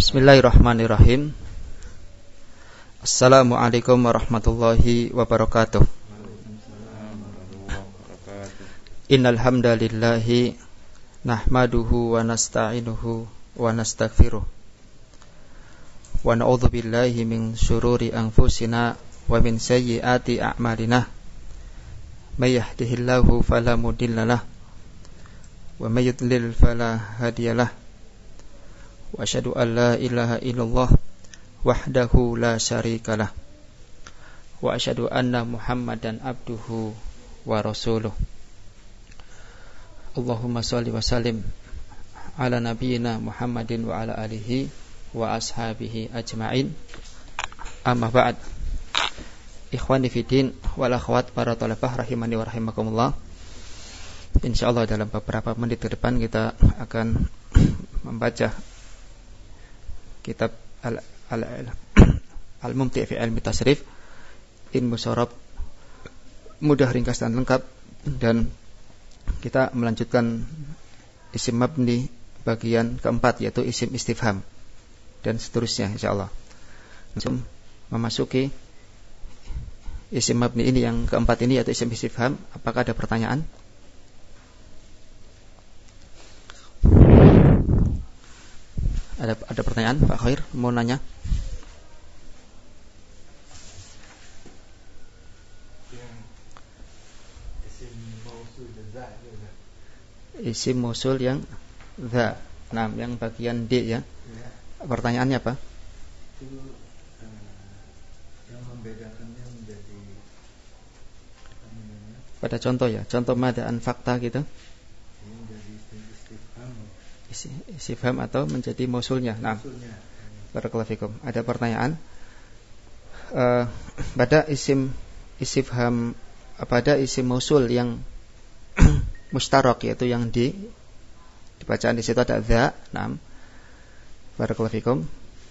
Bismillahirrahmanirrahim. Assalamualaikum warahmatullahi wabarakatuh. Innal hamdalillahi nahmaduhu wa nasta'inuhu wa nastaghfiruh. Wa na'udzu billahi min syururi anfusina wa min sayyiati a'malina. May yahdihillahu fala mudhillalah wa may yudlil fala hadiyalah. Wa asyhadu an la ilaha illallah wahdahu la syarikalah wa asyhadu anna Muhammadan abduhu wa rasuluh. Allahumma shalli wa sallim ala nabiyyina Muhammadin wa ala alihi wa ashabihi ajma'in. Amma ba'd. Ikhwani fiddin wal akhwat para thalabah rahimani wa rahimakumullah. Insyaallah dalam beberapa menit ke depan kita akan membaca kitab Al-Mumti' fi Ilmi Tasrif, ilmu sorob mudah, ringkas dan lengkap, dan kita melanjutkan isim mabni bagian keempat, yaitu isim istifham dan seterusnya insyaallah. Langsung memasuki isim mabni ini yang keempat ini, yaitu isim istifham. Apakah ada pertanyaan? Ada pertanyaan, Pak Khair mau nanya? Isim mausul yang za. Nah, yang bagian D ya. Pertanyaannya apa? Itu yang membedakannya menjadi pada contoh ya, contoh madaan fakta gitu. Istifham atau menjadi mausulnya. Nah, barakallahu fikum. Ada pertanyaan? Pada isim istifham, pada isim mausul yang mustarak, yaitu yang di bacaan di situ ada za. Nah, barakallahu fikum.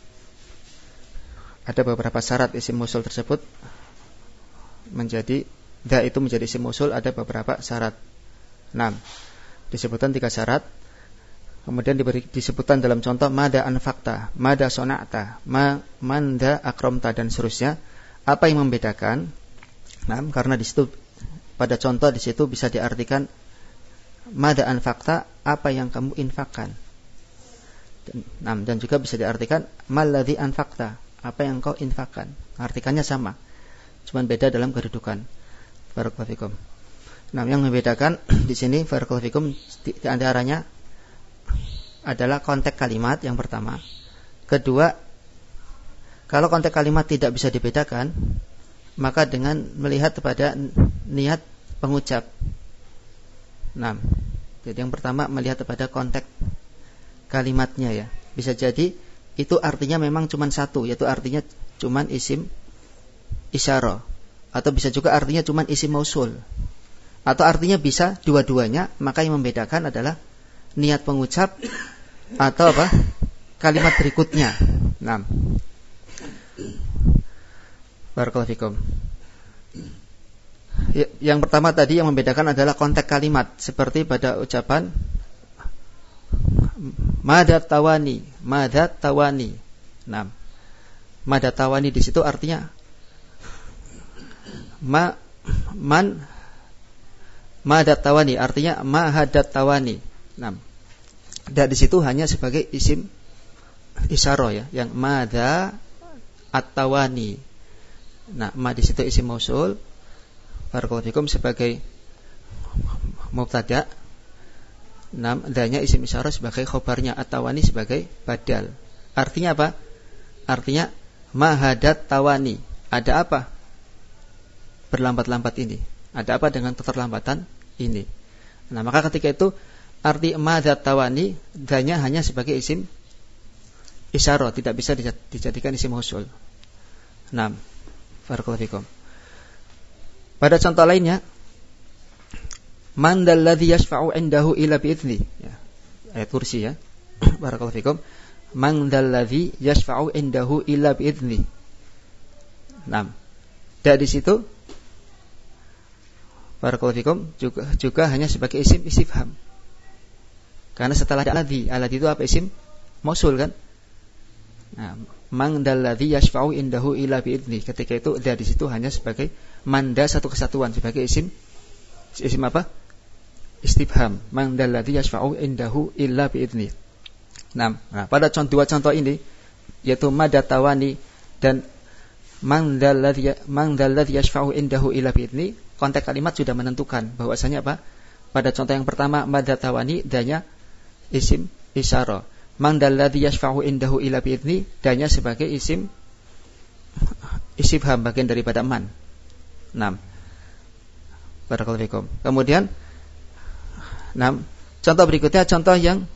Ada beberapa syarat isim mausul tersebut menjadi za, itu menjadi isim mausul, ada beberapa syarat. Nah, disebutkan 3 syarat. Kemudian disebutkan dalam contoh mada anfakta, mada sona'ta, manda akramta dan seterusnya. Apa yang membedakan? Nah, karena di situ pada contoh di situ bisa diartikan mada anfakta, apa yang kamu infakkan. Dan juga bisa diartikan maladzi anfakta, apa yang kau infakkan. Artikannya sama, cuma beda dalam kedudukan. Barakallahu fikum. Nah, yang membedakan di sini barakallahu fikum di antaranya adalah konteks kalimat yang pertama. Kedua, kalau konteks kalimat tidak bisa dibedakan, maka dengan melihat kepada niat pengucap. Nah, jadi yang pertama melihat kepada konteks kalimatnya ya. Bisa jadi itu artinya memang cuma satu, yaitu artinya cuma isim isyarah, atau bisa juga artinya cuma isim mausul, atau artinya bisa dua-duanya. Maka yang membedakan adalah niat pengucap atau apa? Kalimat berikutnya. Nah, barakallahu fikum. Yang pertama tadi yang membedakan adalah konteks kalimat, seperti pada ucapan madat tawani, madat tawani. Nah, madat tawani di situ artinya madat tawani, artinya mahadat tawani. Nah, dan di situ hanya sebagai isim isyarah ya, yang madza at-tawani. Nah, ma di situ isim mausul, barakallahu fikum, sebagai mubtada. Nah, danya isim isyarah sebagai khobarnya, at-tawani sebagai badal. Artinya apa? Artinya mahadat tawani. Ada apa berlambat-lambat ini? Ada apa dengan keterlambatan ini? Nah, maka ketika itu arti madzat tawani danya hanya sebagai isim isyarah, tidak bisa dijadikan isim mausul. Nah, barakallahu fikum. Pada contoh lainnya, man dalladzi yashfa'u 'indahu illa bi'idznih ya. Ayat kursi ya. Barakallahu fikum. Man dalladzi yashfa'u 'indahu illa bi'idznih. Nah, dari situ barakallahu fikum juga hanya sebagai isim istifham. Karena setelah ada alladzi itu apa? Isim mausul kan? Nah, man dalladzi yashfa'u indahu illa bi'idzni. Ketika itu dia di situ hanya sebagai manda satu kesatuan, sebagai isim apa? Istifham. Man dalladzi yashfa'u indahu illa bi'idzni. Nah, pada dua contoh ini yaitu mada tawani dan man dalladzi yashfa'u indahu illa bi'idzni, konteks kalimat sudah menentukan bahwasanya apa? Pada contoh yang pertama mada tawani danya isim isyarah. Man dalladzi yashfa'u indahu illa bi'idzni danya sebagai isim istifham, bagian daripada man. 6. Barakallahu fikum. Kemudian 6. Contoh berikutnya, contoh yang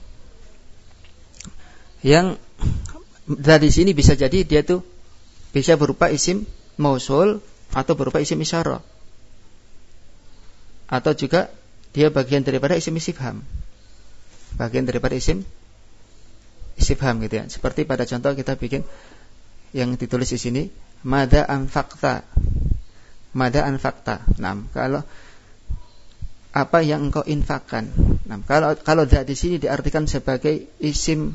dari sini bisa jadi dia tuh bisa berupa isim mausul atau berupa isim isyarah. Atau juga dia bagian daripada isim istifham. Bagian daripada isim istifham gitu ya. Seperti pada contoh kita bikin yang ditulis di sini, mada anfaqta. Mada anfaqta. Nah, kalau apa yang engkau infakkan. Nah, kalau di sini diartikan sebagai isim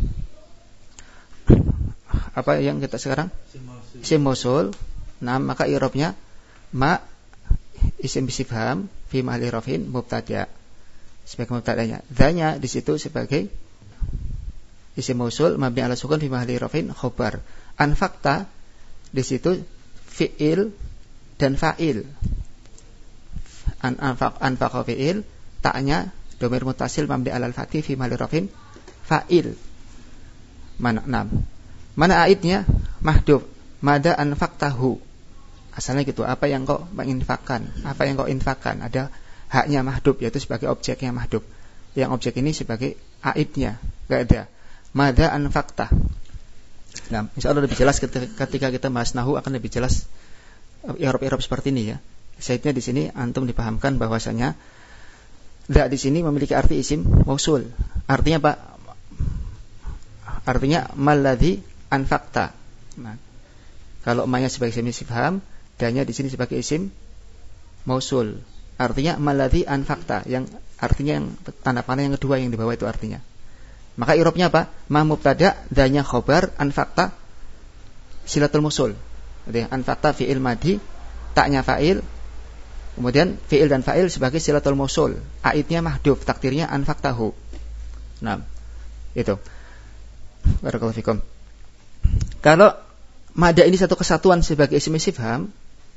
apa yang kita sekarang? Isim mausul. Nah, maka i'rabnya ma isim istifham fi mahalli raf'in mubtada. Sebagai mubtadanya. Dzanya di situ sebagai isim mausul mabni ala sukun fi mahalli raf'in khabar. Anfaqta di situ fi'il dan fa'il. Anfaqa fi'il, ta'nya dhamir muttasil mabni ala al-fathi fi mahalli raf'in fa'il. Mana aidnya? Mahdhuf. Mada anfaqtahu. Asalnya gitu, apa yang kau menginfakkan, apa yang kau infakkan, ada haknya mahdhuf, yaitu sebagai objeknya mahdhuf. Yang objek ini sebagai aidnya, enggak ada. Mada anfaqta. Nah, insyaallah lebih jelas ketika kita bahas nahwu akan lebih jelas i'rab seperti ini ya. Saidnya di sini antum dipahamkan bahwasanya da di sini memiliki arti isim mausul. Artinya apa? Artinya malladzi anfaqta. Nah, kalau ma-nya sebagai isim istifham, danya di sini sebagai isim mausul. Artinya malladzi anfaqta, yang artinya yang tanda panah yang kedua yang di bawah itu artinya. Maka i'rabnya apa? Ma mubtada, danya khabar, anfaqta silatul mausul. Jadi anfaqta fi'il madhi, ta'nya fa'il, kemudian fi'il dan fa'il sebagai silatul mausul. Aidnya mahdhuf, takdirnya anfaqtahu. Nah, itu. Barakallahu fikum. Kalau mada ini satu kesatuan sebagai isim istifham,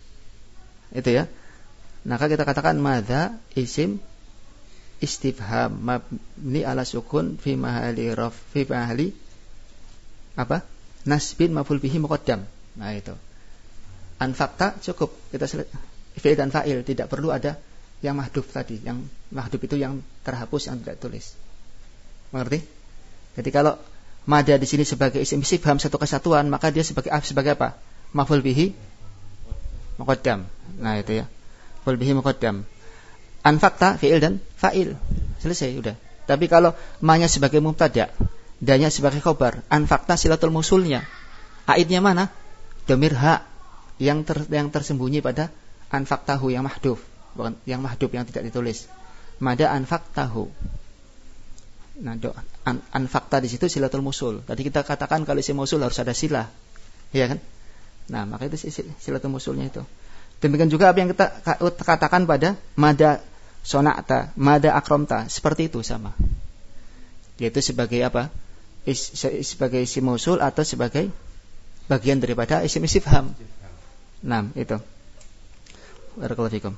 itu ya, maka kita katakan mada isim istifham mabni ala sukun fi mahalli fi mahalli apa? Nasbin maf'ul bihi muqaddam. Nah itu. Anfaqta cukup, kita fi'il dan fa'il, tidak perlu ada yang mahdhuf tadi. Yang mahdhuf itu yang terhapus, yang tidak tulis. Mengerti? Jadi kalau mada di sini sebagai isim istifham satu kesatuan, maka dia sebagai apa? Maf'ul bihi muqaddam. Nah itu ya. Maf'ul bihi muqaddam. Anfaqta fi'il dan fa'il. Selesai udah. Tapi kalau ma-nya sebagai mubtada, danya sebagai khabar, anfaqta silatul mausulnya. Aidnya mana? Dhamir ha yang tersembunyi pada anfaqtahu yang mahdhuf, bukan yang mahdhuf yang tidak ditulis. Mada anfaqtahu. Nah, anfaqta di situ silatul mausul. Tadi kita katakan kalau isim mausul harus ada silah. Iya kan? Nah, maka itu silatul mausulnya itu. Demikian juga apa yang kita katakan pada mada sona'ta, mada akramta, seperti itu sama. Yaitu sebagai apa? Sebagai isim mausul atau sebagai bagian daripada isim istifham. Nah, itu. Barakallahu fikum.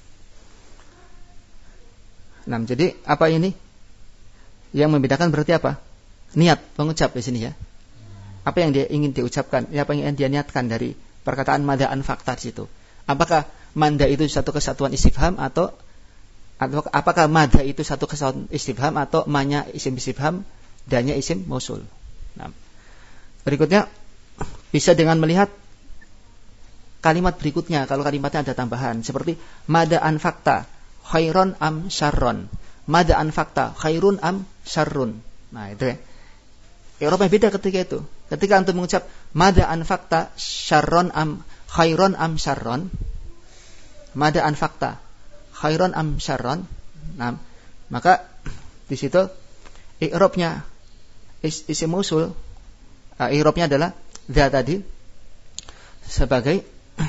Nah, jadi apa ini? Yang membedakan berarti apa? Niat pengucap di sini ya. Apa yang dia ingin diucapkan? Apa yang dia niatkan dari perkataan mada anfaqta di situ? Apakah mada itu satu kesatuan istifham atau apakah mada itu satu kesatuan istifham atau ma-nya isim istifham, danya isim mausul? Nah, berikutnya bisa dengan melihat kalimat berikutnya. Kalau kalimatnya ada tambahan seperti mada anfaqta khairon am syarron. Mada anfaqta khairun am syarrun. Nah, itu ya. I'rabnya beda ketika itu. Ketika antum mengucap mada anfaqta syarron am khairon am syarron. Mada anfaqta khairon am syarron. Nah, maka di situ i'rabnya isim mausul, i'rabnya adalah dza tadi sebagai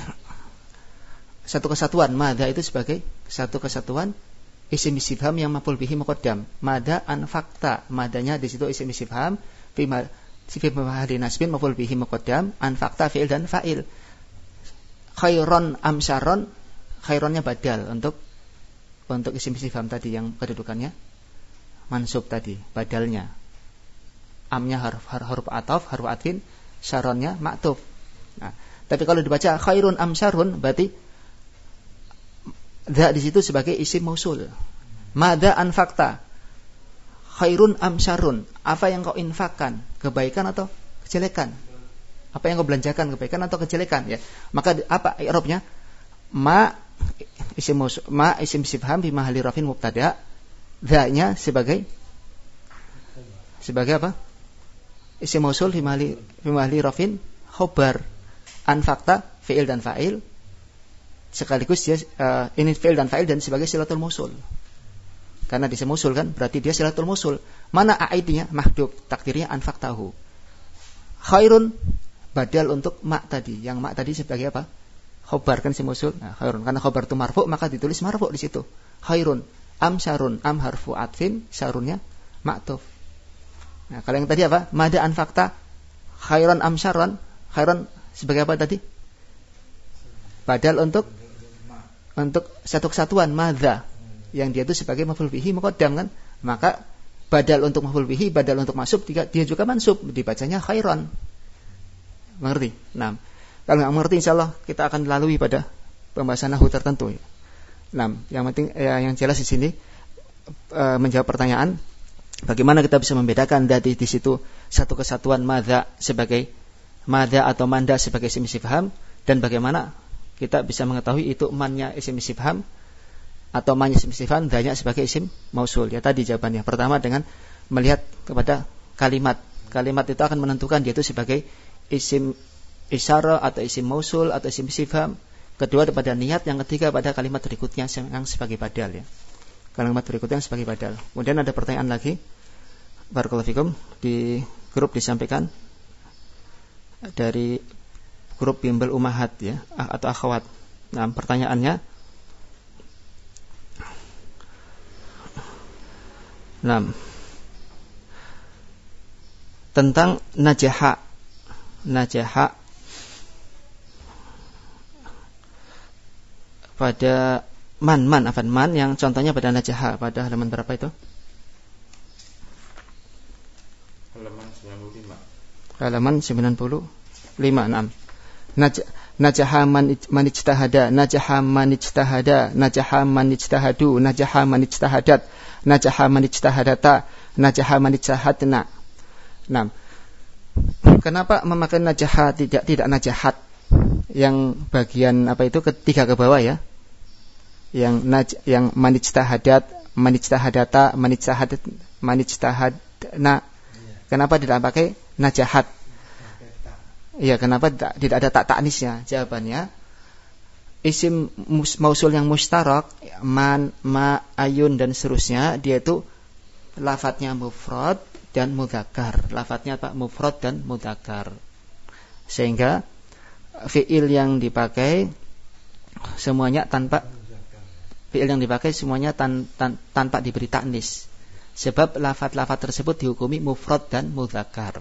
satu kesatuan, madza itu sebagai satu kesatuan isim istifham yang maf'ul bihi muqaddam. Madza anfaqta, madzanya di situ isim istifham fi mahalli nasbin maf'ul bihi muqaddam, anfaqta fi'il dan fa'il. Khairon am syarron, khaironnya badal untuk isim istifham tadi yang kedudukannya mansub tadi, badalnya. Amnya huruf ataf, huruf atfin, syarronnya ma'tuf. Nah, tapi kalau dibaca khairun am syarrun berarti dza di situ sebagai isim mausul. Madza anfaqta? Khairun am syarrun? Apa yang kau infakkan? Kebaikan atau kejelekan? Apa yang kau belanjakan, kebaikan atau kejelekan, ya? Maka apa i'rabnya? Ma isim mausul, ma isim istifham bi mahalli rafin mubtada. Dza-nya sebagai apa? Isim mausul fi mahalli rafin khabar. Anfaqta fi'il dan fa'il. Sekaligus dia ini fi'il dan fa'il dan sebagai silatul mausul. Karena isim mausul kan berarti dia silatul mausul. Mana a'idnya? Mahdhuf, takdirnya anfaqtahu. Khairun badal untuk ma tadi. Yang ma tadi sebagai apa? Khabar kan isim mausul. Nah, khairun karena khabar itu marfu maka ditulis marfu di situ. Khairun am syarrun, am harfu atfin, syarrunnya ma'tuf. Nah, kalau yang tadi apa? Madza anfaqta khairan am syarran? Khairan sebagai apa tadi? Badal untuk satu kesatuan madza yang dia itu sebagai maf'ul bihi muqaddam kan, maka badal untuk maf'ul bihi, badal untuk mansub dia juga mansub, dibacanya khairan. Mengerti? Nah, kalau nggak mengerti insyaallah kita akan lalui pada pembahasan nahwu tertentu. Nah, yang penting yang jelas di sini menjawab pertanyaan bagaimana kita bisa membedakan dari di situ satu kesatuan madza sebagai madza atau manda sebagai isim istifham, dan bagaimana kita bisa mengetahui itu mannya isim istifham atau mannya isim istifham, dzanya sebagai isim mausul. Ya tadi jawabannya. Pertama dengan melihat kepada kalimat. Kalimat itu akan menentukan dia itu sebagai isim isyarah atau isim mausul atau isim istifham. Kedua pada niat, yang ketiga pada kalimat berikutnya yang sebagai badal, ya. Kalimat berikutnya yang sebagai badal. Kemudian ada pertanyaan lagi. Barakallahu fikum, di grup disampaikan dari grup bimbel umahat, ya, atau akhwat. Nah, pertanyaannya, tentang najaha pada man yang contohnya pada najaha pada halaman berapa itu? Halaman 95. Nah. Najaha man ijtahada, najaha man ijtahada, najaha man ijtahadu, najaha man ijtahadat, najaha man ijtahadata, najaha man ijtahadna. Nah, kenapa memakai najaha tidak najahat? Yang bagian apa itu ketiga ke bawah, ya. Yang man ijtahadat, man ijtahadata, man ijtahadna. Kenapa tidak pakai najahat? Ya, kenapa tidak ada tak ta'nisnya? Jawabannya, isim mausul yang mustarak, man, ma, ayun dan seterusnya, dia itu lafadznya mufrad dan mudzakkar. Lafadznya apa? Mufrad dan mudzakkar. Sehingga fi'il yang dipakai semuanya tanpa diberi ta'nis. Sebab lafadz-lafadz tersebut dihukumi mufrad dan mudzakkar.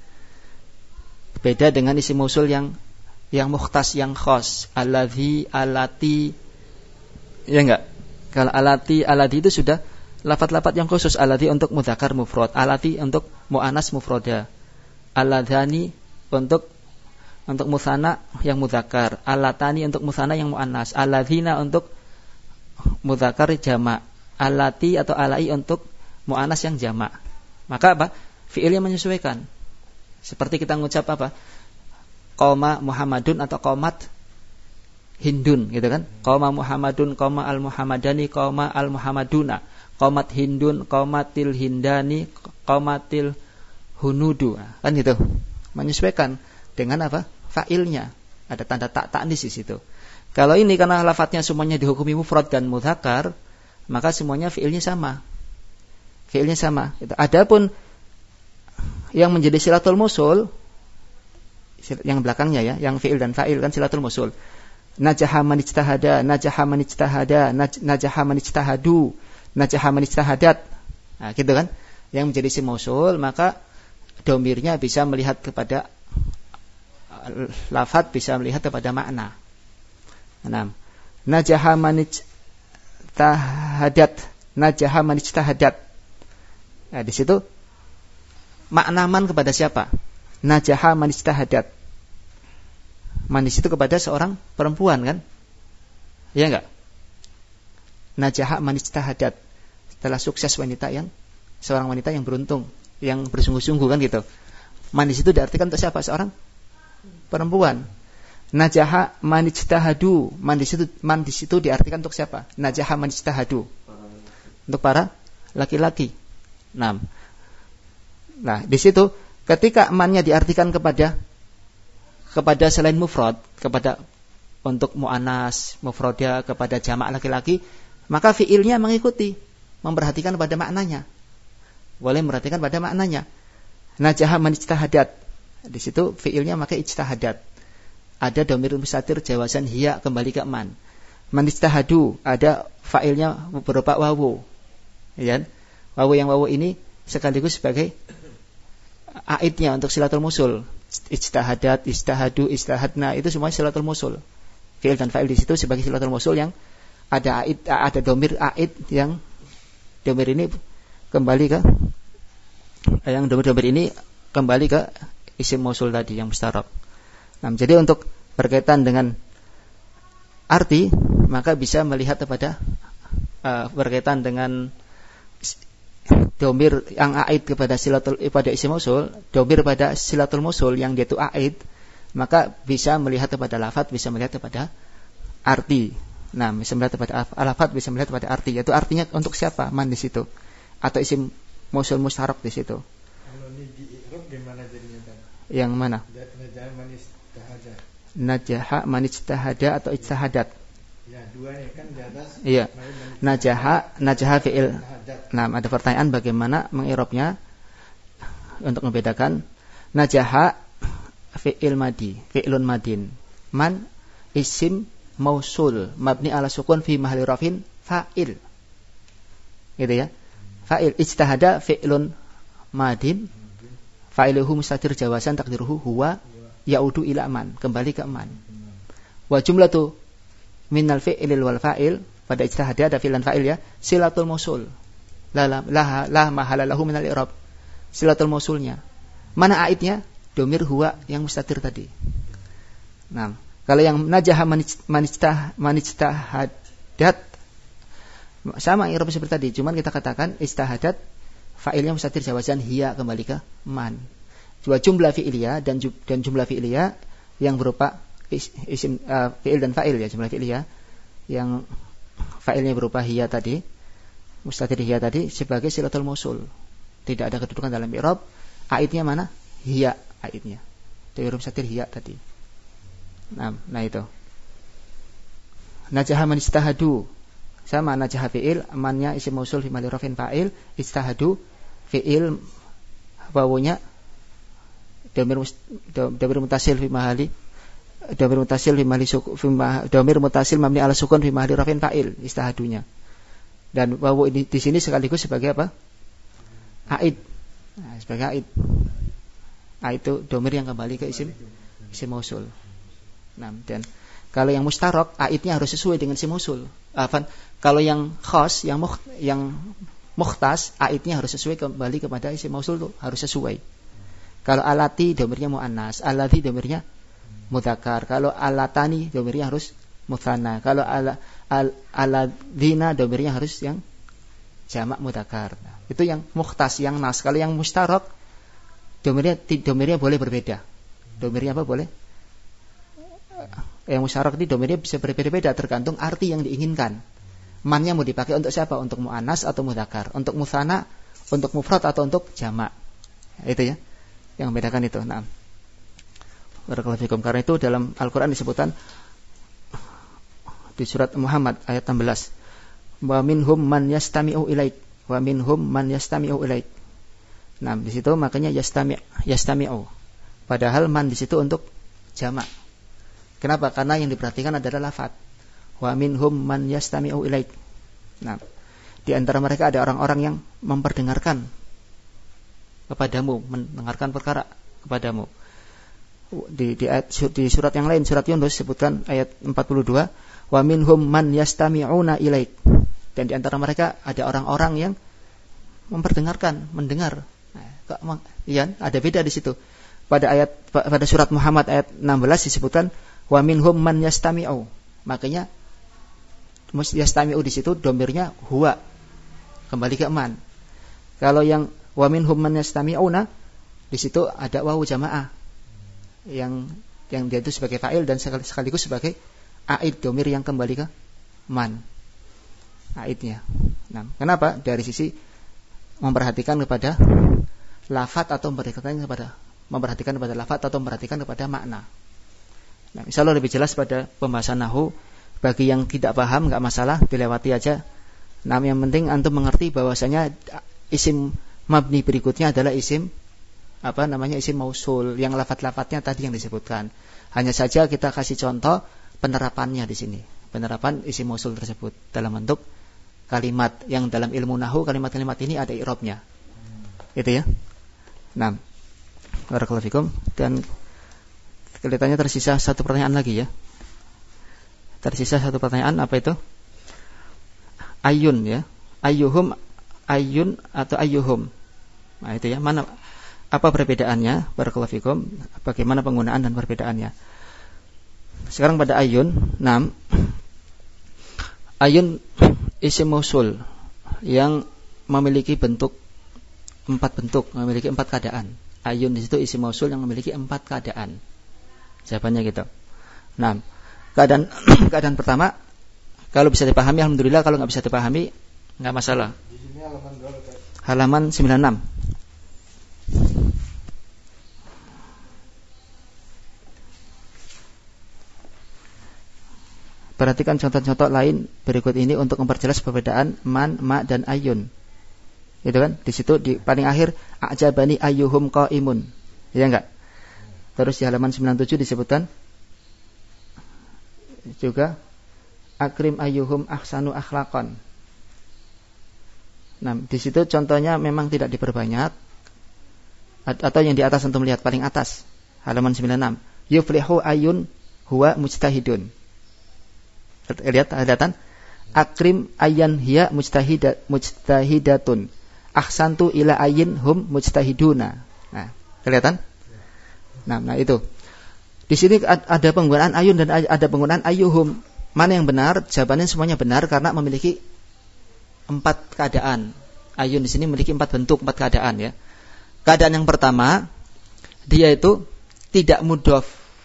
Beda dengan isim mausul yang mukhtas, yang khas, alladzi, alati, ya enggak? Kalau alati itu sudah lafadz-lafadz yang khusus. Alladzi untuk mudzakkar mufrad, alati untuk muannas mufrada, alladzani untuk mutsanna yang mudzakkar, allatani untuk mutsanna yang muannas, alladzina untuk mudzakkar jamak, allati atau alai untuk muannas yang jamak. Maka apa? Fi'ilnya menyesuaikan. Seperti kita mengucap apa? Qoma Muhammadun atau qomat Hindun, gitu kan? Qoma Muhammadun, qoma al-Muhammadani, qoma al-Muhammaduna, qomat Hindun, qomatil Hindani, qomatil Hunudu. Kan gitu. Menyesuaikan dengan apa? Fa'ilnya. Ada tanda ta'nis di situ. Kalau ini karena lafadznya semuanya dihukumi mufrad dan mudzakkar, maka semuanya fi'ilnya sama. Fi'ilnya sama. Adapun yang menjadi silatul mausul yang belakangnya ya, yang fi'il dan fa'il kan silatul mausul. Najaha man ijtahada, najaha man ijtahada, najaha man ijtahadu, najaha man ijtahadat. Nah, gitu kan? Yang menjadi isim mausul, maka domirnya bisa melihat kepada lafadz, bisa melihat kepada makna. 6. Najaha man ijtahadat, najaha man ijtahadat. Nah, di situ makna man kepada siapa? Najaha man ijtahadat. Man di situ kepada seorang perempuan kan? Iya enggak? Najaha man ijtahadat. Setelah sukses seorang wanita yang beruntung, yang bersungguh-sungguh kan gitu. Man di situ diartikan untuk siapa? Seorang perempuan. Najaha man ijtahadu. Man di situ diartikan untuk siapa? Najaha man ijtahadu. Untuk para laki-laki. 6. Nah, di situ ketika mannya diartikan kepada selain mufrad, kepada untuk muannas, mufroda, kepada jamak laki-laki, maka fiilnya mengikuti, memperhatikan pada maknanya. Boleh memperhatikan pada maknanya. Najaha man ijtahadat. Di situ fiilnya maka ijtahadat. Ada dhamir mustatir jawasan hiya kembali ke man. Man ijtahadu, ada fa'ilnya berupa wawu. Ya. Wawu yang wawu ini sekaligus sebagai aidnya untuk silatul mausul. Ijtahadat, ijtahadu, ijtahadna, itu semua silatul mausul. Fi'il dan fa'il di situ sebagai silatul mausul yang ada aid, ada dhamir aid yang dhamir ini kembali ke yang dhamir ini kembali ke isim mausul tadi yang mustarab. Nah, jadi untuk berkaitan dengan arti maka bisa melihat kepada berkaitan dengan domir yang aid kepada pada isim mausul, domir pada silatul mausul yang dia itu aid, maka bisa melihat kepada lafadz, bisa melihat kepada arti. Nah, bisa melihat kepada lafadz, bisa melihat kepada arti. Yaitu artinya untuk siapa? Man di situ. Atau isim mausul mustarab di situ. Kalau ini di i'rab di mana jadinya tadi? Yang mana? Najaha man ijtahada. Najaha man ijtahada atau ijtahadat. Ya, dua nih kan di atas. Iya. Najaha fi'il. Nah, ada pertanyaan bagaimana mengirobnya untuk membedakan najaha fi'il madi, fi'ilun madin. Man isim mausul mabni ala sukun fi mahalli rafin fa'il. Gitu ya. Fa'il. Ijtahada fi'ilun madin, fa'iluhu mustatir jawasan takdiruhu huwa yaudu ila man, kembali ke man. Wa jumlatu minal fi'ilil wal fa'il, pada ijtihad ada fi'il dan fa'il ya, silatul mausul. La mahala lahu minal i'rab. Silatul mausulnya. Mana aidnya? Domir huwa yang mustatir tadi. Nah, kalau yang najaha manijtahadat sama i'rab seperti tadi, cuman kita katakan istahadat fa'ilnya mustatir jawazan hiya kembali ke man. Dua jumlah fi'iliyah dan jumlah fi'iliyah yang berupa isim fi'il dan fa'il ya, jumlah fi'iliyah yang fa'ilnya berupa hiya tadi, mustatir hiya tadi sebagai silatul mausul. Tidak ada kedudukan dalam i'rab. Aidnya mana? Hiya aidnya. Dari mustatir hiya tadi. Nah itu. Najaha man istahadu. Sama najaha fi'il, mannya isim mausul fi mahalli rafin fa'il, istahadu fi'il wawunya dhamir mutasil fi mahalli dhamir mutasil mabni ala sukun fi mahalli rafin fa'il, istahadunya. Dan wawu ini di sini sekaligus sebagai apa? Aid. Nah, sebagai aid. Aid itu dhamir yang kembali ke isim mausul. Nah, dan kalau yang mustarok, aidnya harus sesuai dengan isim mausul. Kalau yang khas, yang mukhtas, aidnya harus sesuai kembali kepada isim mausul itu harus sesuai. Kalau alati dhamirnya muannas, alladzi dhamirnya mudzakkar. Kalau alatani dhamirnya harus mutsanna. Kalau aladzina dhamirnya harus yang jamak mudzakkar. Nah, itu yang mukhtas, yang nas. Kalau yang mustarok, dhamirnya boleh berbeda. Dhamirnya apa boleh? Yang musyarak ini domainnya bisa berbeda-beda tergantung arti yang diinginkan. Mannya mau dipakai untuk siapa? Untuk mu'annas atau mudzakkar, untuk musanna, untuk mufrad atau untuk jamak. Itu ya yang membedakan itu. Nah, barakallahu fikum. Karena itu dalam Al-Quran disebutkan di surat Muhammad ayat 16, wa minhum man yastami'u ilaik, wa minhum man yastami'u ilaik. Nah, di situ makanya yastami'u. Padahal man di situ untuk jamak. Kenapa? Karena yang diperhatikan adalah lafaz. Wa minhum man yastami'u ilaik. Nah, di antara mereka ada orang-orang yang memperdengarkan kepadamu, mendengarkan perkara kepadamu. Di surat yang lain, surat Yunus sebutkan ayat 42, wa minhum man yastami'una ilaik. Dan di antara mereka ada orang-orang yang memperdengarkan, mendengar. Nah, ya, ada beda di situ. Pada surat Muhammad ayat 16 disebutkan wa minhum man yastami'u. Makanya yastami'u di situ domirnya huwa, kembali ke man. Kalau yang wa minhum man yastami'una di situ ada wawu jamaah yang dia itu sebagai fa'il dan sekaligus sebagai aid, domir yang kembali ke man, aidnya. Nah, kenapa? Dari sisi memperhatikan kepada lafaz atau memperhatikan kepada lafaz atau memperhatikan kepada makna. Nah, insyaallah lebih jelas pada pembahasan nahwu. Bagi yang tidak paham enggak masalah, dilewati aja. Nah, yang penting antum mengerti bahwasanya isim mabni berikutnya adalah isim isim mausul yang lafaz-lafaznya tadi yang disebutkan. Hanya saja kita kasih contoh penerapannya di sini. Penerapan isim mausul tersebut dalam bentuk kalimat yang dalam ilmu nahwu kalimat-kalimat ini ada i'rabnya. Itu ya. Nah, barakallahu fikum. Dan kelihatannya tersisa satu pertanyaan lagi ya. Tersisa satu pertanyaan, apa itu? Ayun ya. Ayyuhum, ayun atau ayyuhum. Nah, itu ya. Apa perbedaannya? Barakallahu fikum. Bagaimana penggunaan dan perbedaannya? Sekarang pada ayun, 6. Ayun isim mausul yang memiliki bentuk 4 bentuk, memiliki 4 keadaan. Ayun di situ isim mausul yang memiliki 4 keadaan. Jawabannya gitu. 6. Keadaan pertama, kalau bisa dipahami alhamdulillah, kalau nggak bisa dipahami nggak masalah. Di sini halaman 96. Perhatikan contoh-contoh lain berikut ini untuk memperjelas perbedaan man, ma dan ayun. Itu kan? Di situ di paling akhir a'jabani ayyuhum qaimun. Ya enggak? Terus di halaman 97 disebutkan juga akrim ayyuhum ahsanu akhlaqan. Nah, di situ contohnya memang tidak diperbanyak. Atau yang di atas untuk melihat paling atas, halaman 96. Yuflihu ayyun huwa mujtahidun. Lihat hadatan. Akrim ayyan hiya mujtahidatun. Ahsantu ila ayyin hum mujtahiduna. Nah, kelihatan? Nah itu. Di sini ada penggunaan ayun dan ada penggunaan ayyuhum. Mana yang benar? Jawabannya semuanya benar karena memiliki 4 keadaan. Ayun di sini memiliki 4 bentuk, 4 keadaan ya. Keadaan yang pertama, dia itu tidak mudhof.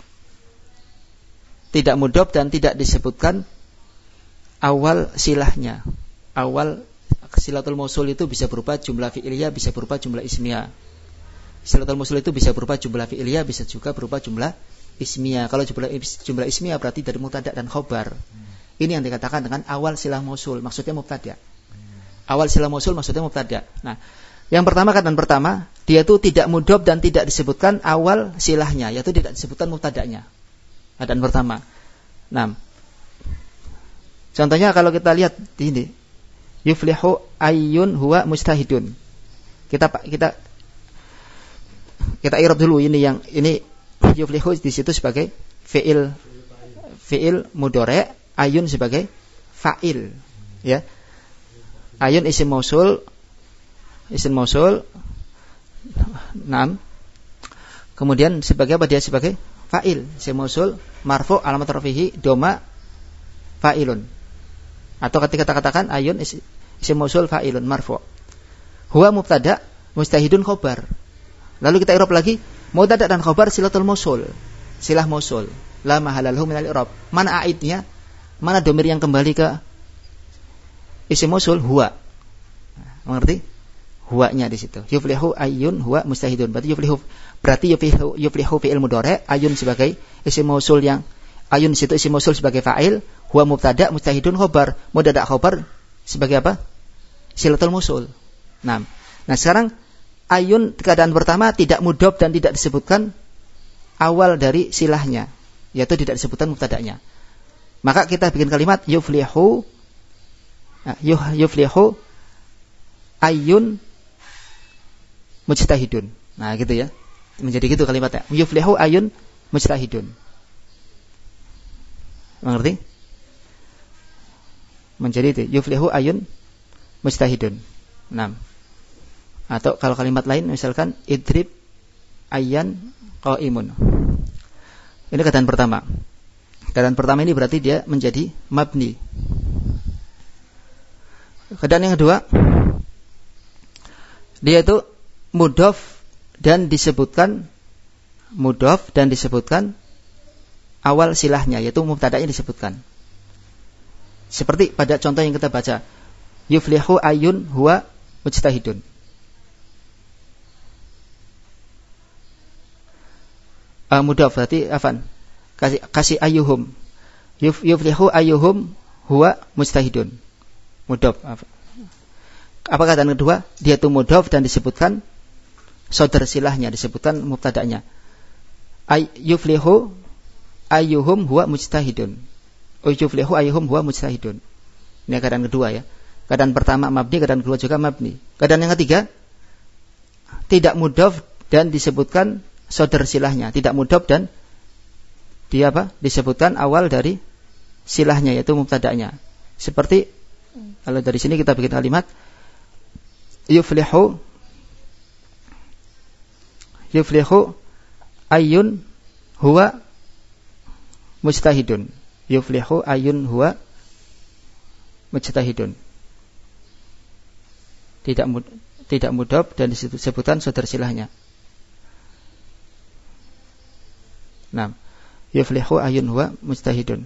Tidak mudhof dan tidak disebutkan awal silahnya. Awal silatul mausul itu bisa berupa jumlah fi'liyah, bisa berupa jumlah ismiyah. Silatul mausul itu bisa berupa jumlah fi'liyah, bisa juga berupa jumlah ismiyah. Kalau jumlah ismiyah berarti dari mubtada dan khobar. Ini yang dikatakan dengan awal silah mausul, maksudnya mubtada. Awal silah mausul maksudnya mubtada. Nah, yang pertama keadaan pertama, dia itu tidak mudhof dan tidak disebutkan awal silahnya, yaitu tidak disebutkan mubtadanya. Keadaan pertama. Nah, contohnya kalau kita lihat di sini, yuflihu ayyun huwa mujtahidun. Kita i'rab dulu ini yuflihu di situ sebagai fi'il mudhari', ayun sebagai fa'il, ya. Ayun isim mausul. 6. Kemudian sebagai apa dia? Sebagai fa'il, isim mausul marfu' alamat rafihi doma fa'ilun. Atau ketika kita katakan ayun isim mausul fa'ilun marfu'. Huwa mubtada, mujtahidun khobar. Lalu kita i'rab lagi, mubtada dan khobar silatul mausul, silah mausul, la mahalallahu minal i'rab. Mana aidnya? Mana domir yang kembali ke isim mausul? Huwa. Mengerti? Huwanya di situ. Yuflihu ayyun huwa mujtahidun. Berarti yuflihu fi'il mudhari', ayun sebagai isim mausul yang ayun di situ isim mausul sebagai fa'il, huwa mubtada, mujtahidun khobar. Mubtada khobar sebagai apa? Silatul mausul. Nah, sekarang ayun keadaan pertama tidak mudhof dan tidak disebutkan awal dari silahnya, yaitu tidak disebutkan mubtada'nya. Maka kita bikin kalimat yuflihu ayyun mujtahidun. Nah, gitu ya. Menjadi gitu kalimatnya. Yuflihu ayyun mujtahidun. Mengerti? Menjadi itu. Yuflihu ayyun mujtahidun. 6. Atau kalau kalimat lain misalkan idrib ayyan qaimun. Ini keadaan pertama. Keadaan pertama ini berarti dia menjadi mabni. Keadaan yang kedua, dia itu mudhof dan disebutkan awal silahnya, yaitu mubtada'nya disebutkan. Seperti pada contoh yang kita baca, yuflihu ayyun huwa mujtahidun. Mudhof berarti afan. Kasih ayyuhum. Yuflihu ayyuhum huwa mujtahidun. Mudhof. Apa keadaan kedua? Dia itu mudhof dan disebutkan sodar silahnya, disebutkan mubtada'nya. Yuflihu ayyuhum huwa mujtahidun. Yuflihu ayyuhum huwa mujtahidun. Ini keadaan kedua ya. Keadaan pertama mabni, keadaan kedua juga mabni. Keadaan yang ketiga, tidak mudhof dan disebutkan sodar silahnya, tidak mudhof dan dia disebutkan awal dari silahnya, yaitu mubtada'nya. Seperti kalau dari sini kita bikin kalimat yuflihu ayyun huwa mujtahidun. Yuflihu ayyun huwa mujtahidun. Tidak mudhof dan disebutkan sodar silahnya. 6. Yuflihu ayyun huwa mujtahidun.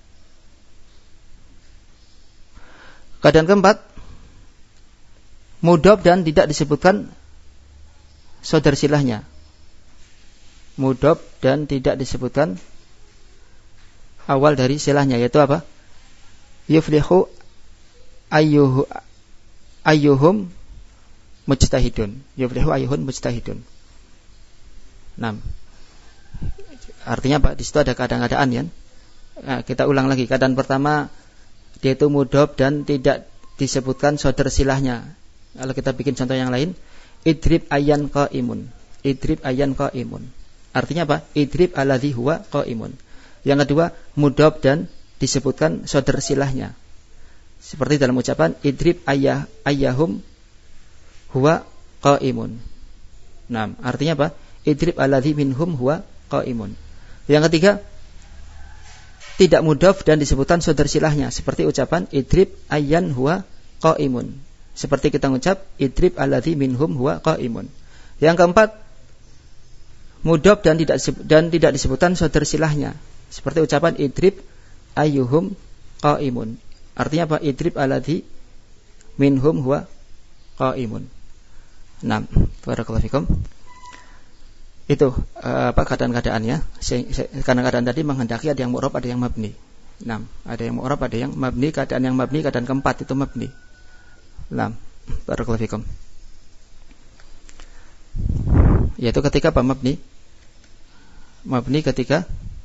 Keadaan keempat, mudhof dan tidak disebutkan sodar silahnya. Mudhof dan tidak disebutkan awal dari silahnya, yaitu apa? Yuflihu ayyuhum mujtahidun. Yuflihu ayyuhum mujtahidun. 6. Artinya apa? Di situ ada keadaan-keadaan ya. Nah, kita ulang lagi. Keadaan pertama, dia itu mudhof dan tidak disebutkan sodar silahnya. Kalau kita bikin contoh yang lain, idrib ayyan qaimun. Idrib ayyan qaimun. Artinya apa? Idrib alladhi huwa qaimun. Yang kedua, mudhof dan disebutkan sodar silahnya. Seperti dalam ucapan idrib ayyahum huwa qaimun. 6. Artinya apa? Idrib alladhi minhum huwa qaimun. Yang ketiga, tidak mudhof dan disebutkan sodar silahnya, seperti ucapan idrib ayyan huwa qaimun. Seperti kita mengucap idrib alladhi minhum huwa qaimun. Yang keempat, mudhof dan tidak disebutkan sodar silahnya, seperti ucapan idrib ayyuhum qaimun. Artinya apa? Idrib alladhi minhum huwa qaimun. 6. Barakallahu fikum. Itu keadaan-keadaannya. Karena keadaan tadi menghendaki ada yang mu'rab, ada yang mabni. 6. Ada yang mu'rab, ada yang mabni. Keadaan yang mabni, keadaan keempat itu mabni. 6. Barakallahu fikum. Yaitu ketika apa mabni? Mabni ketika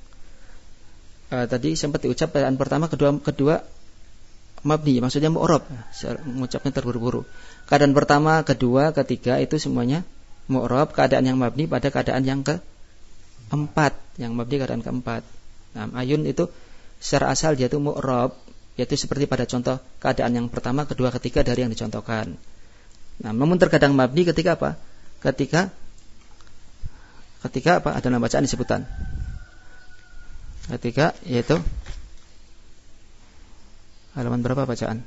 tadi sempat diucap keadaan pertama, kedua mabni, maksudnya mu'rab. Saya mengucapnya terburu-buru. Keadaan pertama, kedua, ketiga itu semuanya mu'rab. Keadaan yang mabni pada keadaan yang keempat, yang mabni keadaan keempat. Nah, ayun itu secara asal dia itu mu'rab, yaitu seperti pada contoh keadaan yang pertama, kedua, ketiga dari yang dicontohkan. Nah, namun terkadang mabni ketika apa? Ketika apa? Ada nama bacaan disebutan. Ketika yaitu halaman berapa bacaan?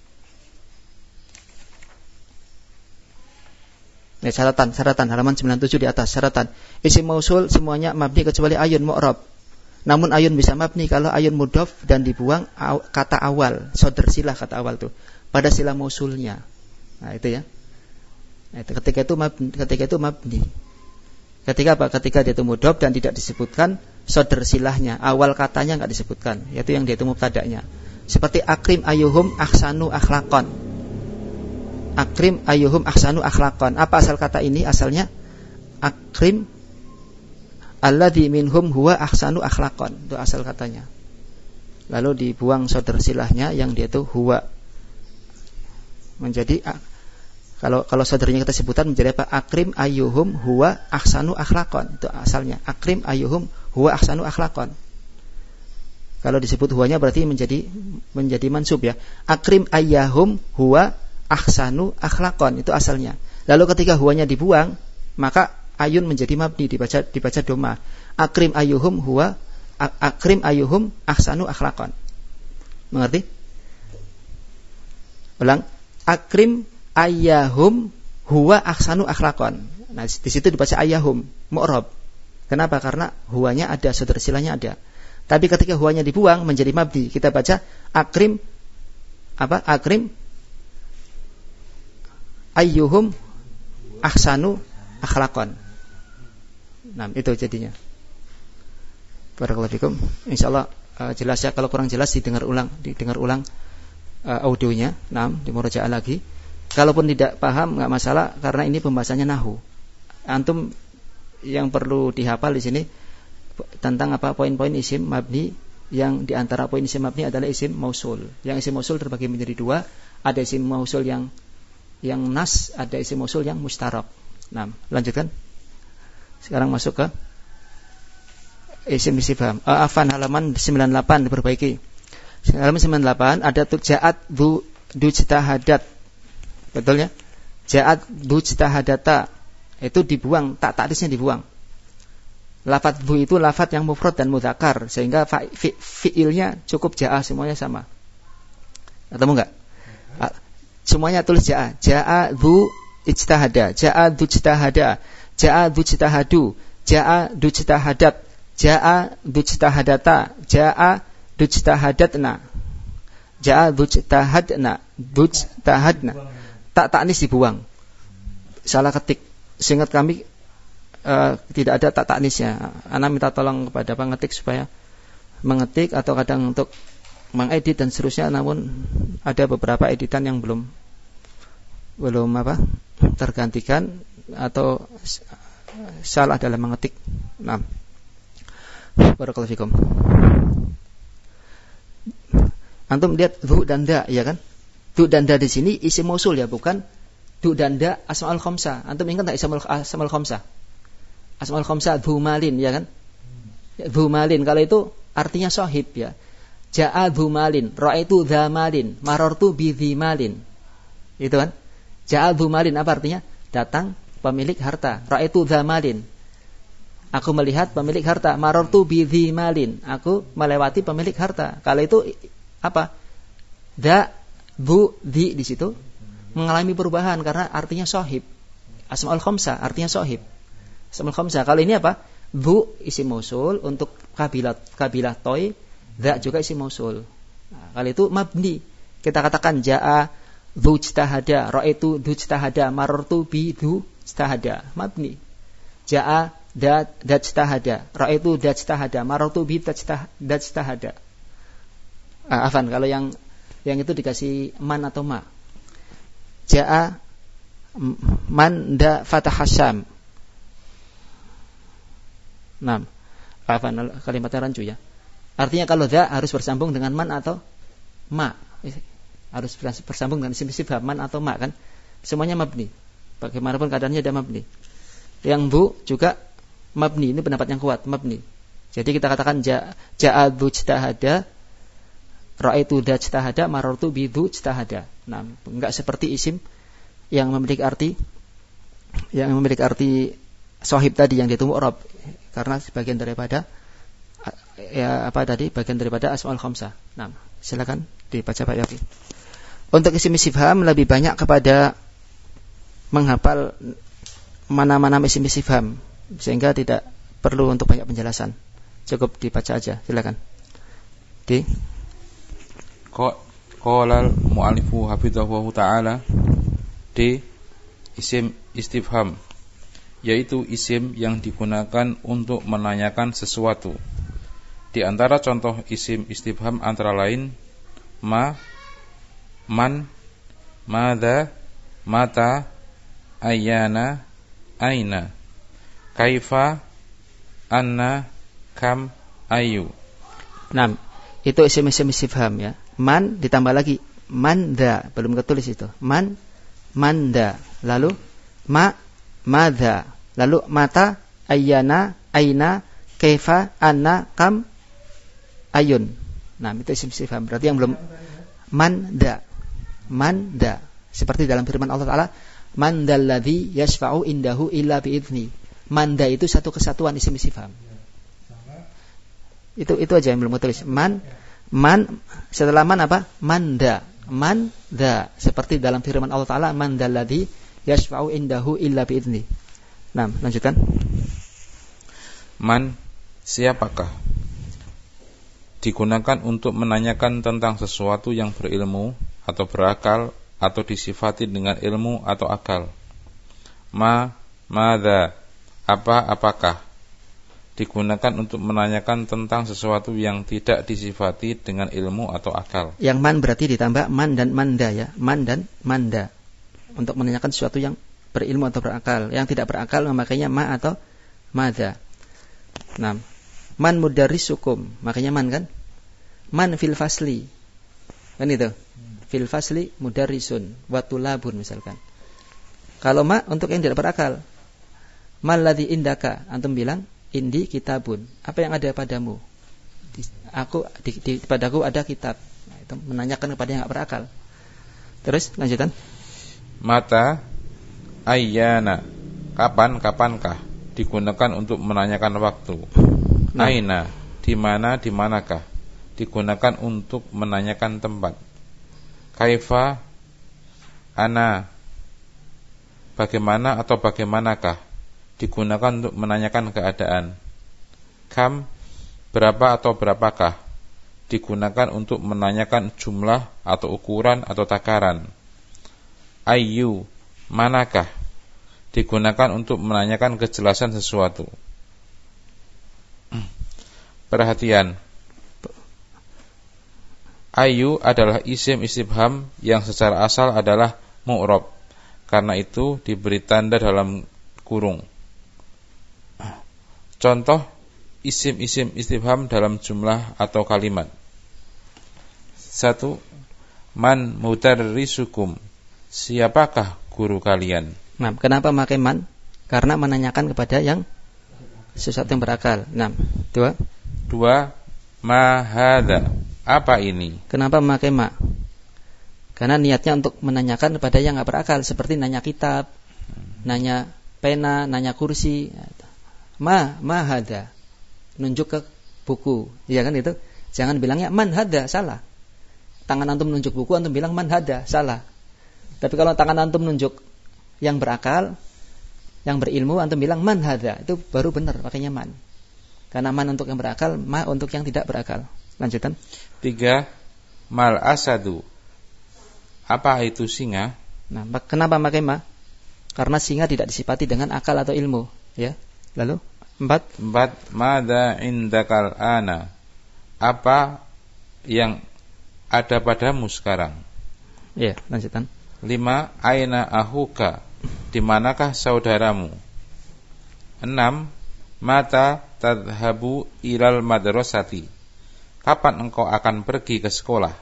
Syaratan halaman 97 di atas, syaratan. Isim mausul semuanya mabni kecuali ayun mu'rab. Namun ayun bisa mabni kalau ayun mudhof dan dibuang kata awal, sodar silah kata awal tuh pada silah mausulnya. Nah, itu ya. Nah, itu ketika itu mabni. Ketika apa? Ketika dia itu mudhof dan tidak disebutkan sodar silahnya, awal katanya enggak disebutkan, yaitu yang dia itu mubtada'nya. Seperti akrim ayyuhum ahsanu akhlaqan. Akrim ayyuhum ahsanu akhlaqan. Apa asal kata ini? Asalnya akrim alladzi minhum huwa ahsanu akhlaqan, itu asal katanya. Lalu dibuang sodar silahnya yang dia itu huwa, menjadi kalau saudaranya kita sebutan menjadi apa? Akrim ayyuhum huwa ahsanu akhlaqan, itu asalnya. Akrim ayyuhum huwa ahsanu akhlaqan. Kalau disebut huwanya berarti menjadi mansub ya. Akrim ayyahum huwa ahsanu akhlaqan, itu asalnya. Lalu ketika huwanya dibuang, maka ayun menjadi mabni, dibaca doma. Akrim ayyuhum ahsanu akhlaqan. Mengerti? Ulang. Akrim ayyahum huwa ahsanu akhlaqan. Nah, di situ dibaca ayyahum, mu'rab. Kenapa? Karena huwanya ada, saudara silanya ada. Tapi ketika huwanya dibuang menjadi mabni, kita baca akrim ayyuhum ahsanu akhlaqan. Nah, itu jadinya. Barakallahu fikum. Insyaallah jelas ya. Kalau kurang jelas didengar ulang audionya. Nah, dimurajaah lagi. Kalaupun tidak paham enggak masalah, karena ini pembahasannya nahwu. Antum yang perlu dihafal di sini tentang apa poin-poin isim mabni, yang diantara poin isim mabni adalah isim mausul. Yang isim mausul terbagi menjadi dua, ada isim mausul yang nas, ada isim mausul yang mustarak. Nah, lanjutkan. Sekarang masuk ke isim istifham. Afan halaman 98 diperbaiki. Halaman 98 ada ja'at du ijtahadat. Betul ya? Ja'at du ijtahadata. Itu dibuang, ta'nisnya dibuang. Lafaz bu itu lafaz yang mufrad dan mudzakkar, sehingga fiilnya cukup ja'a, semuanya sama. Ketemu enggak? Semuanya tulis ja'a. Ja'a du ijtahada, ja'a du ijtahada, ja'a du ijtahadu, ja'a du ijtahadat, ja'a du ijtahadata, ja'a du ijtahadatna, ja'a du ijtahadna, du ijtahadna. Tak-taknis dibuang. Salah ketik. Seingat kami tidak ada tak-taknisnya. Ana minta tolong kepada pengetik supaya mengetik, atau kadang untuk mengedit dan seterusnya, namun ada beberapa editan yang belum tergantikan atau salah dalam mengetik. Nah, barakallahu fikum. Antum lihat du dan da, ya kan? Du dan da di sini isim mausul ya, bukan du dan da asmaul khamsah. Antum ingat enggak asmaul khamsah? Asmaul khamsah dhu malin, ya kan? Dhu malin, kalau itu artinya sahib ya. Ja'a dhu malin, ra'aitu dha malin, marartu bi dhi malin. Itu kan? Ja'a dhu malin apa artinya? Datang pemilik harta. Ra'aitu dha malin, aku melihat pemilik harta. Marartu bi dhi malin, aku melewati pemilik harta. Kalau itu apa? Da, dhu, dhi di situ mengalami perubahan karena artinya sahib. Asmaul khamsah artinya sahib. Asmaul khamsah. Kalau ini apa? Dhu isim mausul untuk kabilah toy, dha juga isim mausul. Nah, kalau itu mabni. Kita katakan ja'a dhu ijtahada, ra'aitu dhu ijtahada, marartu bi dhu ijtahada. Mabni. Ja'a da ijtahada, ra'aitu da ijtahada, marartu bi da ijtahada. Afan, kalau yang itu dikasih man atau ma. Ja'a man da fatah syam. Nah, afan, kalimatnya rancu ya. Artinya kalau da harus bersambung dengan man atau ma. Harus bersambung dengan isim istifham man atau ma kan. Semuanya mabni. Bagaimanapun keadaannya ada mabni. Yang bu juga mabni, ini pendapat yang kuat, mabni. Jadi kita katakan ja'a dhu ijtahada, ra'aitu dha ijtahada, marartu bi dhu ijtahada. Nah, enggak seperti isim yang memiliki arti sahib tadi yang itu mu'rab, karena sebagian daripada bagian daripada asmaul khamsah. Nah, silakan dibaca Pak Yafi. Untuk isim istifham lebih banyak kepada menghafal mana-mana isim istifham, sehingga tidak perlu untuk banyak penjelasan. Cukup dibaca aja. Silakan. Qala al-mu'allifu hafidhahu ta'ala. Isim istifham, yaitu isim yang digunakan untuk menanyakan sesuatu. Di antara contoh isim istifham antara lain ma, man, madza, mata, ayyana, aina, kaifa, anna, kam, ayu. Nah, itu isim istifham ya. Man ditambah lagi manda, belum ketulis itu. Manda. Lalu madza. Lalu mata, ayyana, aina, kaifa, anna, kam, ayun. Nah, itu isim istifham. Berarti yang belum manda. Seperti dalam firman Allah Ta'ala, man dalladzi yashfa'u indahu illa bi'idzni. Manda itu satu kesatuan isim istifham. Itu aja yang belum tulis. Man setelah man apa? Manda. Seperti dalam firman Allah Ta'ala, man dalladzi yashfa'u indahu illa bi'idzni. Nah, lanjutkan. Man, siapakah? Digunakan untuk menanyakan tentang sesuatu yang berilmu atau berakal atau disifati dengan ilmu atau akal. Madza, apakah? Digunakan untuk menanyakan tentang sesuatu yang tidak disifati dengan ilmu atau akal. Yang man berarti ditambah man dan manda ya. Man dan manda. Untuk menanyakan sesuatu yang berilmu atau berakal. Yang tidak berakal memakainya ma atau madza. Nah, man mudarrisukum, makanya man kan? Man fil fasli. Kan itu. Fil fasli mudarrisun wa tulabun misalkan. Kalau ma untuk yang tidak berakal. Mal ladzi indaka, antum bilang indi kitabun. Apa yang ada padamu? Padaku ada kitab. Nah, itu menanyakan kepada yang enggak berakal. Terus lanjutan. Mata, ayyana, kapankah? Digunakan untuk menanyakan waktu. Aina, di manakah? Digunakan untuk menanyakan tempat. Kaifa, ana, bagaimana atau bagaimanakah? Digunakan untuk menanyakan keadaan. Kam, berapa atau berapakah? Digunakan untuk menanyakan jumlah atau ukuran atau takaran. Ayu, manakah? Digunakan untuk menanyakan kejelasan sesuatu. Perhatian. Ayu adalah isim istifham yang secara asal adalah mu'rab. Karena itu diberi tanda dalam kurung. Contoh isim-isim istifham dalam jumlah atau kalimat. 1. Man mudarrisukum. Siapakah guru kalian? Nah, kenapa pakai man? Karena menanyakan kepada yang sesuatu yang berakal. Nah, 2. Ma hadza. Apa ini? Kenapa memakai ma? Karena niatnya untuk menanyakan kepada yang enggak berakal, seperti nanya kitab, nanya pena, nanya kursi. Ma hadza. Nunjuk ke buku. Iya kan itu? Jangan bilangnya man hadza, salah. Tangan antum nunjuk buku, antum bilang man hadza, salah. Tapi kalau tangan antum nunjuk yang berakal, yang berilmu, antum bilang man hadza, itu baru benar pakainya man. Karena man untuk yang berakal, ma untuk yang tidak berakal. Lanjutan. 3. Mal asadu. Apa itu singa? Nah, kenapa pakai ma? Karena singa tidak disifati dengan akal atau ilmu, ya. Lalu 4. Madza indakal ana. Apa yang ada padamu sekarang? Ya, lanjutan. 5. Aina ahuka. Di manakah saudaramu? 6. Mata tadhabu ilal madrasati. Kapan engkau akan pergi ke sekolah?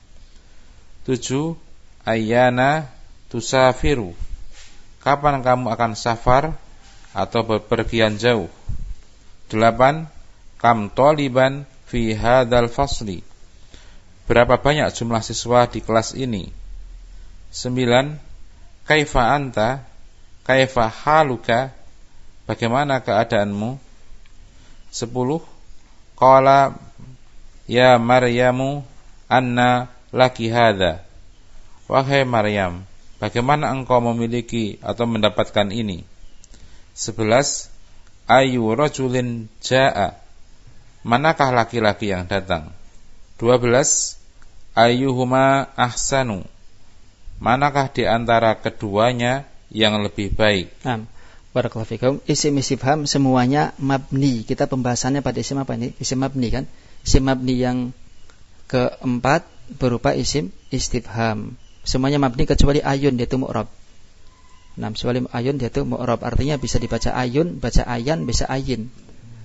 7. Ayyana tusafiru. Kapan kamu akan safar atau bepergian jauh? 8. Kam taliban fi hadzal fasli. Berapa banyak jumlah siswa di kelas ini? 9. Kaifa anta? Kaifa haluka? Bagaimana keadaanmu? 10. Qala ya Maryamu anna laki hadza. Wahai Maryam, bagaimana engkau memiliki atau mendapatkan ini? 11. Ayu rajulin jaa. Manakah laki-laki yang datang? 12. Ayyuhuma ahsanu. Manakah di antara keduanya yang lebih baik? Barakallahu fikum. Isim istifham semuanya mabni. Kita pembahasannya pada isim apa ini? Isim mabni kan? Isim mabni yang keempat berupa isim istifham. Semuanya mabni kecuali ayun, yaitu mu'rab. Kecuali ayun yaitu mu'rab. Artinya bisa dibaca ayun, baca ayan, bisa ayin.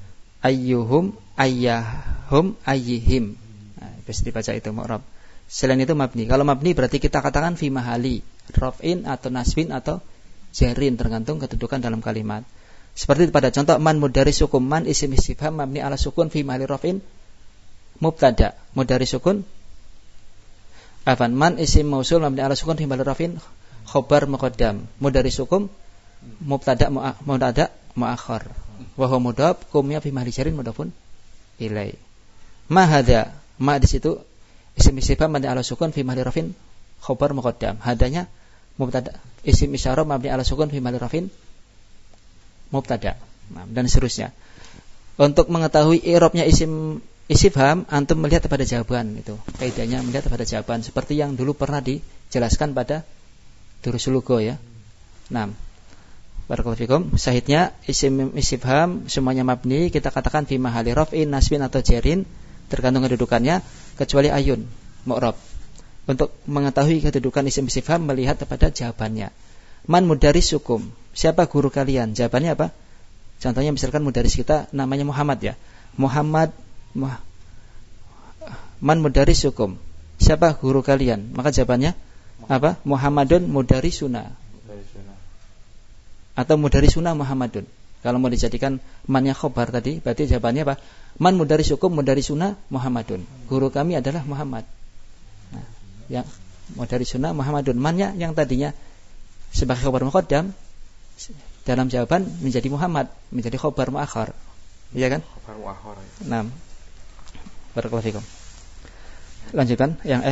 ayyuhum, ayyahum, ayyihim. Nah, bisa dibaca itu mu'rab. Selain itu mabni. Kalau mabni berarti kita katakan fi mahali raf'in atau nasbin atau jarin, tergantung kedudukan dalam kalimat. Seperti pada contoh man mudarisukum, man isim istifham mabni ala sukun fi mahali raf'in mubtada. Mudarisukum afan, man isim mausul mabni ala sukun fi mahali raf'in khobar muqaddam. Mudarisukum mubtada muakhar. Wa huwa mudhaf, kumnya fi mahali jarin mudhafun ilai. Ma hadza, ma di situ isim istifham mabni ala sukun fi mahali raf'in khobar muqaddam. Hadanya mubtada, isim isyarah mabni ala sukun fi mahali raf'in mubtada. Nah, dan seterusnya. Untuk mengetahui i'rabnya isim istifham, antum melihat pada jawaban itu. Kaidahnya melihat pada jawaban seperti yang dulu pernah dijelaskan pada Durusul Lugha ya. Nah, barakallahu fikum. Sahihnya isim istifham semuanya mabni, kita katakan fi mahali raf'in, nasbin atau jarin, tergantung kedudukannya, kecuali ayun, mu'rab. Untuk mengetahui kedudukan isim istifham, melihat pada jawabannya. Man mudarisukum, siapa guru kalian? Jawabannya apa? Contohnya misalkan mudaris kita namanya Muhammad ya. Man mudarisukum, siapa guru kalian? Maka jawabannya apa? Muhammadun mudarisuna. Atau mudarisuna Muhammadun. Kalau mau dijadikan mannya khobar tadi, berarti jawabannya apa? Man mudarisukum mudarisuna Muhammadun. Guru kami adalah Muhammad. Nah, yang mudarisuna Muhammadun, mannya yang tadinya sebagai khobar muqaddam dalam jawaban menjadi Muhammad, menjadi khobar muakhar. Iya kan? Khobar muakhar. Nah, barakallahu fikum. Lanjutkan yang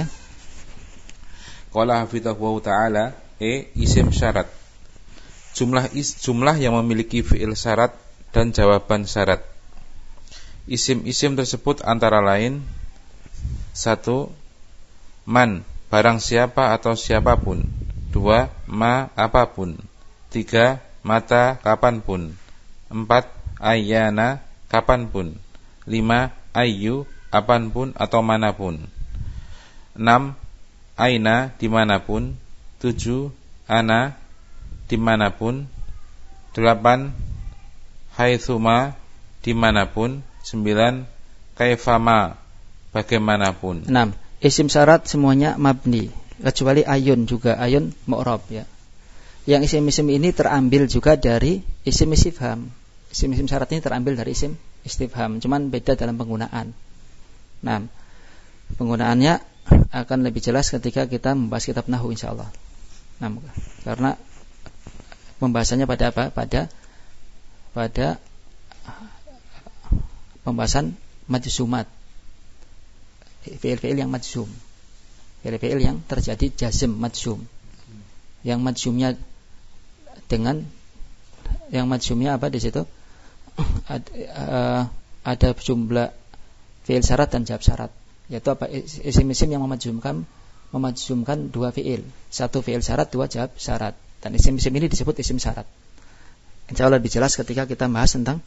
Qala hafidhahu ta'ala, isim syarat. Jumlah yang memiliki fi'il syarat dan jawaban syarat. Isim-isim tersebut antara lain: 1. Man, barang siapa atau siapapun. 2. Ma, apapun. 3. Mata, kapanpun. 4. Ayyana, kapanpun. 5. Ayyu, apanpun atau manapun. 6. Aina, dimanapun. 7. Ana, dimanapun. 8. Haitsuma, dimanapun. 9. Kaifama, bagaimanapun. 6. Isim syarat semuanya mabni, kecuali ayun, juga ayun mu'rab ya. Yang isim-isim ini terambil juga dari isim istifham. Isim-isim syarat ini terambil dari isim istifham, cuman beda dalam penggunaan. Nah, penggunaannya akan lebih jelas ketika kita membahas kitab nahwu insyaallah. Nah, karena pembahasannya pada apa? Pada pembahasan majzumat. Fi'il-fi'il yang majzum. Fi'il-fi'il yang terjadi jazm majzum. Yang majzumnya apa di situ? Ada jumlah fi'il syarat dan jawab syarat. Yaitu apa? Isim-isim yang memajzumkan dua fi'il. Satu fi'il syarat, dua jawab syarat. Dan isim-isim ini disebut isim syarat. Insyaallah lebih jelas ketika kita bahas tentang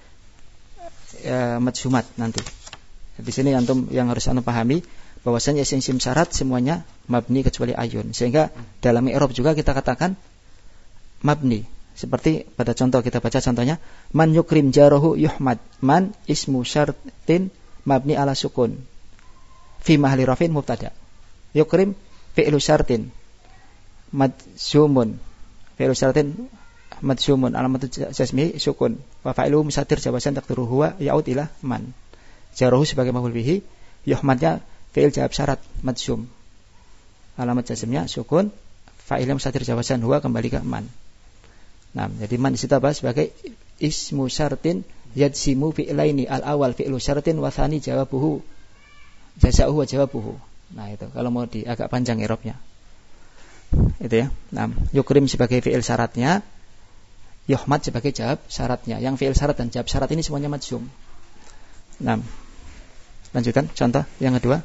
majzumat nanti. Di sini antum yang harus antum pahami bahwasanya isim-isim syarat semuanya mabni kecuali ayun. Sehingga dalam i'rab juga kita katakan mabni. Seperti pada contoh kita baca contohnya, man yukrim jarahu yuhmad. Man ismu syartin mabni ala sukun. Fi mahali rafin mubtada. Yukrim fi'lu syartin majzumun. Fi'lu syartin majzumun alamatu jazmi sukun. Wa fa'iluhu musatir jawasan taqdiruhu huwa ya'ud ila man. Jarahu sebagai maf'ul bihi, yuhmadnya fi'il jawab syarat majzum. Alamat jazmnya sukun, fa'ilnya musatir jawasan huwa kembali ke man. Nah, jadi man disitu apa? Sebagai ismu syartin yajzimu fi'laini, al-awal fi'lu syartin wa tsani jawabuhu jaza'uhu wa jawabuhu. Nah, itu kalau mau agak panjang i'rabnya. Itu ya. Nah, yukrim sebagai fi'il syaratnya, yuhmad sebagai jawab syaratnya. Yang fi'il syarat dan jawab syarat ini semuanya majzum. Nah, lanjutkan contoh yang kedua.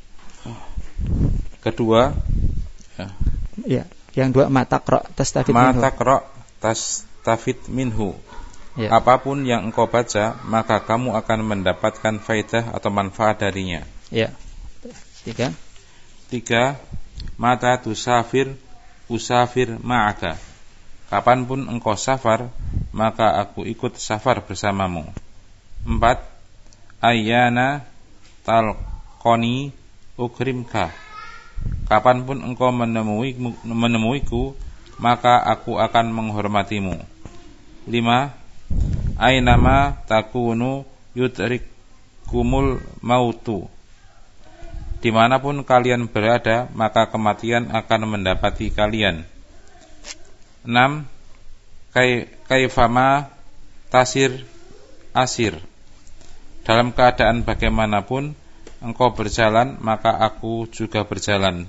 Ya, yang dua mataqra tastafid minhu. Mataqra tastafid minhu. Ya. Apapun yang engkau baca, maka kamu akan mendapatkan faedah atau manfaat darinya. Ya. 3. Mata tusafir usafir ma'aka. Kapanpun engkau safar, maka aku ikut safar bersamamu. 4. Ayyana talqoni ukrimka. Kapanpun engkau menemuiku, maka aku akan menghormatimu. 5. Ainama takunu yudrikumul mautu. Dimanapun kalian berada, maka kematian akan mendapati kalian. 6. Kaifama tasir asir. Dalam keadaan bagaimanapun engkau berjalan, maka aku juga berjalan.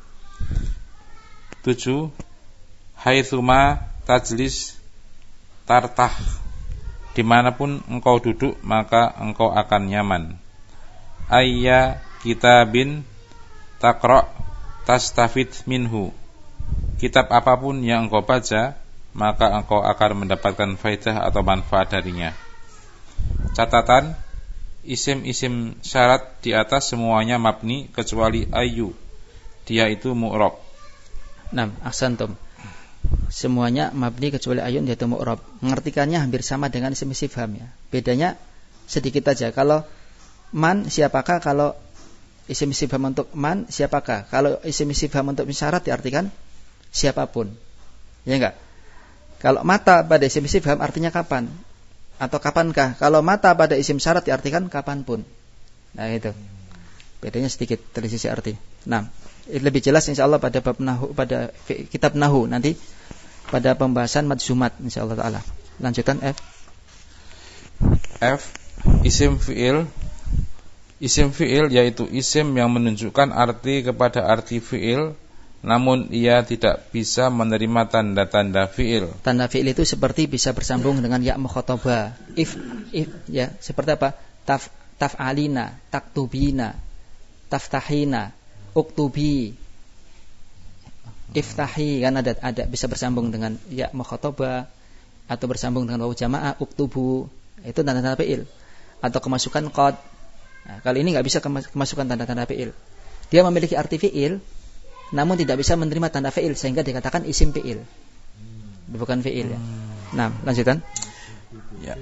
7. Haitsuma tajlis tartah. Dimanapun engkau duduk, maka engkau akan nyaman. Ayya kitabin taqra tastafid minhu. Kitab apapun yang engkau baca, maka engkau akan mendapatkan faedah atau manfaat darinya. Catatan, isim-isim syarat di atas semuanya mabni kecuali ayu. Dia itu mu'rab. Ahsantum. Semuanya mabni kecuali ayun yaitu mu'rab. Mengartikannya hampir sama dengan isim istifham ya. Bedanya sedikit aja. Kalau man siapakah, kalau isim istifham untuk man siapakah. Kalau isim istifham untuk syarat diartikan siapapun. Ya enggak? Kalau mata pada isim istifham artinya kapan atau kapankah. Kalau mata pada isim syarat diartikan kapanpun. Nah itu. Bedanya sedikit dari sisi arti. Lebih jelas insyaallah pada bab nahu, pada kitab nahu nanti pada pembahasan majzumat insyaallah taala. Lanjutan F. Isim fi'il. Isim fi'il yaitu isim yang menunjukkan arti kepada arti fi'il, namun ia tidak bisa menerima tanda-tanda fi'il. Tanda fi'il itu seperti bisa bersambung dengan ya mukhatabah. If ya, seperti apa? Taf'alina, taktubina, taftahina, uktubi, iftahi, kan ada bisa bersambung dengan ya mukhatabah atau bersambung dengan wawu jamaah, uktubu, itu tanda-tanda fi'il. Atau kemasukan qad. Nah, kali ini enggak bisa kemasukan tanda-tanda fi'il. Dia memiliki arti fi'il namun tidak bisa menerima tanda fi'il sehingga dikatakan isim fi'il. Bukan fi'il ya. Lanjutan. Ya.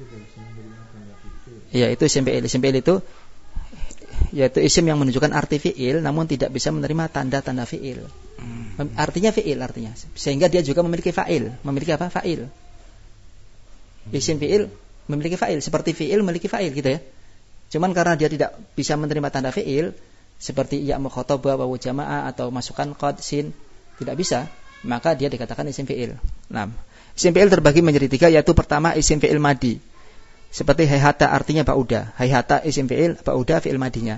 Iya, itu isim fi'il. Isim fi'il itu yaitu isim yang menunjukkan arti fi'il namun tidak bisa menerima tanda-tanda fi'il. Artinya fi'il artinya. Sehingga dia juga memiliki fa'il. Memiliki apa? Fa'il. Isim fi'il memiliki fa'il, seperti fi'il memiliki fa'il gitu ya. Cuman karena dia tidak bisa menerima tanda fi'il seperti ya mukhatabah, wawu jamaah atau masukan qad, sin, tidak bisa, maka dia dikatakan isim fi'il. Isim fi'il terbagi menjadi 3, yaitu pertama isim fi'il madi. Seperti hayhata artinya ba'uda. Hayhata isim fi'il, ba'uda fi'il madinya.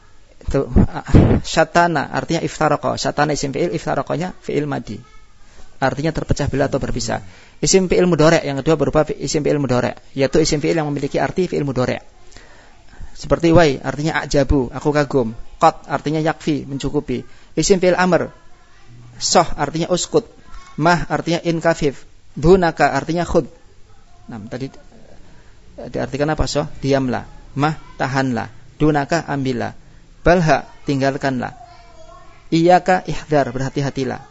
Syatana artinya iftaraqa. Syatana isim fi'il, iftaraqanya fi'il madi. Artinya terpecah belah atau berpisah. Isim fi'il mudhari' yang kedua berupa isim fi'il mudhari', yaitu isim fi'il yang memiliki arti fi'il mudhari'. Seperti wai artinya ajabu, aku kagum. Qat artinya yakfi, mencukupi. Isim fi'il amr. Soh artinya uskut. Mah artinya inkafif. Dunaka artinya khud. Tadi diartikan apa soh? Diamlah. Mah tahanlah. Dunaka ambillah. Balha tinggalkanlah. Iyaka ihdar, berhati-hatilah.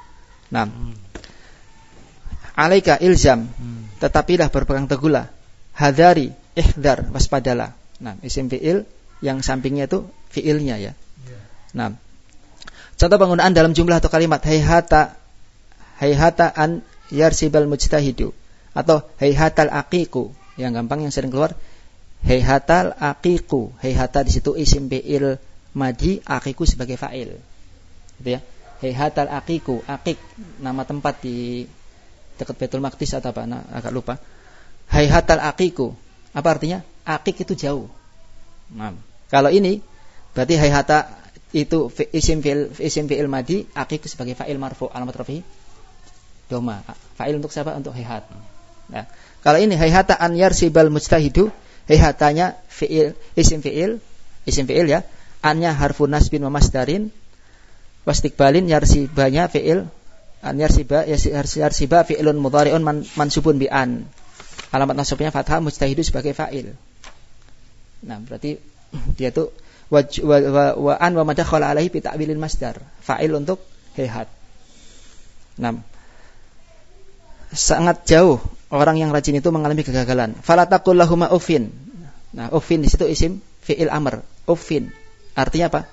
Alaika ilzam, tetapilah berpegang teguhlah. Hadari ihdar, waspadalah. Isim fi'il yang sampingnya itu fi'ilnya ya. Contoh penggunaan dalam jumlah atau kalimat hayhata an yarsibal mujtahidu atau hayhatal aqiqu. Yang gampang yang sering keluar hayhatal aqiqu. Hayhata di situ isim fi'il madi, aqiqu sebagai fa'il. Gitu ya. Hayhatal aqiqu, aqiq nama tempat di dekat Baitul Maqdis atau apa? Agak lupa. Hayhatal aqiqu. Apa artinya? Aqiq itu jauh. Kalau ini berarti hayhata itu isim fi'il madi, aqiq sebagai fa'il marfu, alamat rafi'i doma. Fa'il untuk siapa? Untuk hayhat. Kalau ini hayhata an yarsibal mujtahidu, hayhatanya fi'il, isim fi'il ya. Annya harfun nasbin wa masdarin, wastiqbalin yarsibanya fi'il, an yarsiba fi'ilun mudhari'un mansubun bi an. Alamat nasabnya fathah, mujtahidu sebagai fa'il. Berarti dia tuh wa an wa madakhala alaihi bi ta'wilil masdar. Fa'il untuk hayhat. Sangat jauh orang yang rajin itu mengalami kegagalan. Fala taqul lahuma uffin. Nah, uffin di situ isim fi'il amr. Uffin artinya apa?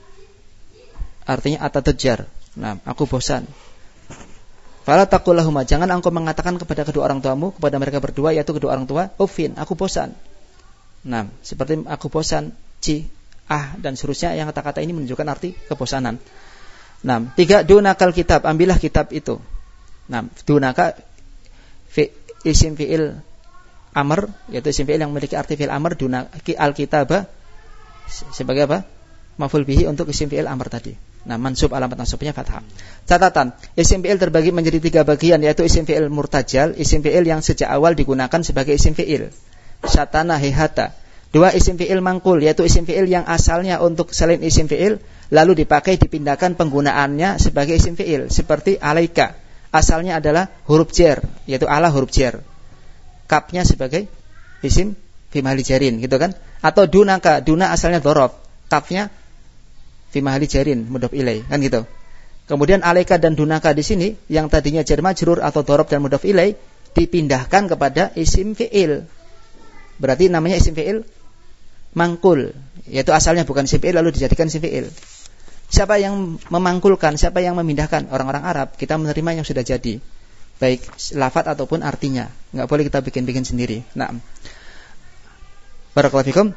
Artinya atatujar. Nah, aku bosan. Fala taqul lahuma, jangan engkau mengatakan kepada kedua orang tuamu, kepada mereka berdua yaitu kedua orang tua, uffin, aku bosan. Nah, seperti aku bosan, dan seterusnya, yang kata-kata ini menunjukkan arti kebosanan. Nah, 3, dunakal kitab, ambillah kitab itu. Nah, dunaka isim fi'il amr, yaitu isim fi'il yang memiliki arti fi'il amr, dunaki al-kitabah sebagai apa? Maf'ul bihi untuk isim fi'il amr tadi. Nah, mansub, alamat nasabnya fathah. Catatan, isim fi'il terbagi menjadi 3 bagian, yaitu isim fi'il murtajal, isim fi'il yang sejak awal digunakan sebagai isim fi'il. Syatana hihata. 2, isim fi'il mangkul, yaitu isim fi'il yang asalnya untuk selain isim fi'il lalu dipakai dipindahkan penggunaannya sebagai isim fi'il, seperti alaika. Asalnya adalah huruf jar, yaitu ala huruf jar. Kapnya sebagai isim fi mahali jarin, gitu kan? Atau dunaka, duna asalnya dhorob, kapnya fi mahali jarin, mudhof ilai, kan gitu. Kemudian alaika dan dunaka di sini yang tadinya jar majrur atau dhorob dan mudhof ilai dipindahkan kepada isim fi'il. Berarti namanya isim fi'il mangkul, yaitu asalnya bukan isim fi'il lalu dijadikan isim fi'il. Siapa yang memangkulkan, siapa yang memindahkan? Orang-orang Arab. Kita menerima yang sudah jadi, baik lafaz ataupun artinya. Enggak boleh kita bikin-bikin sendiri. Nah, barakallahu fikum.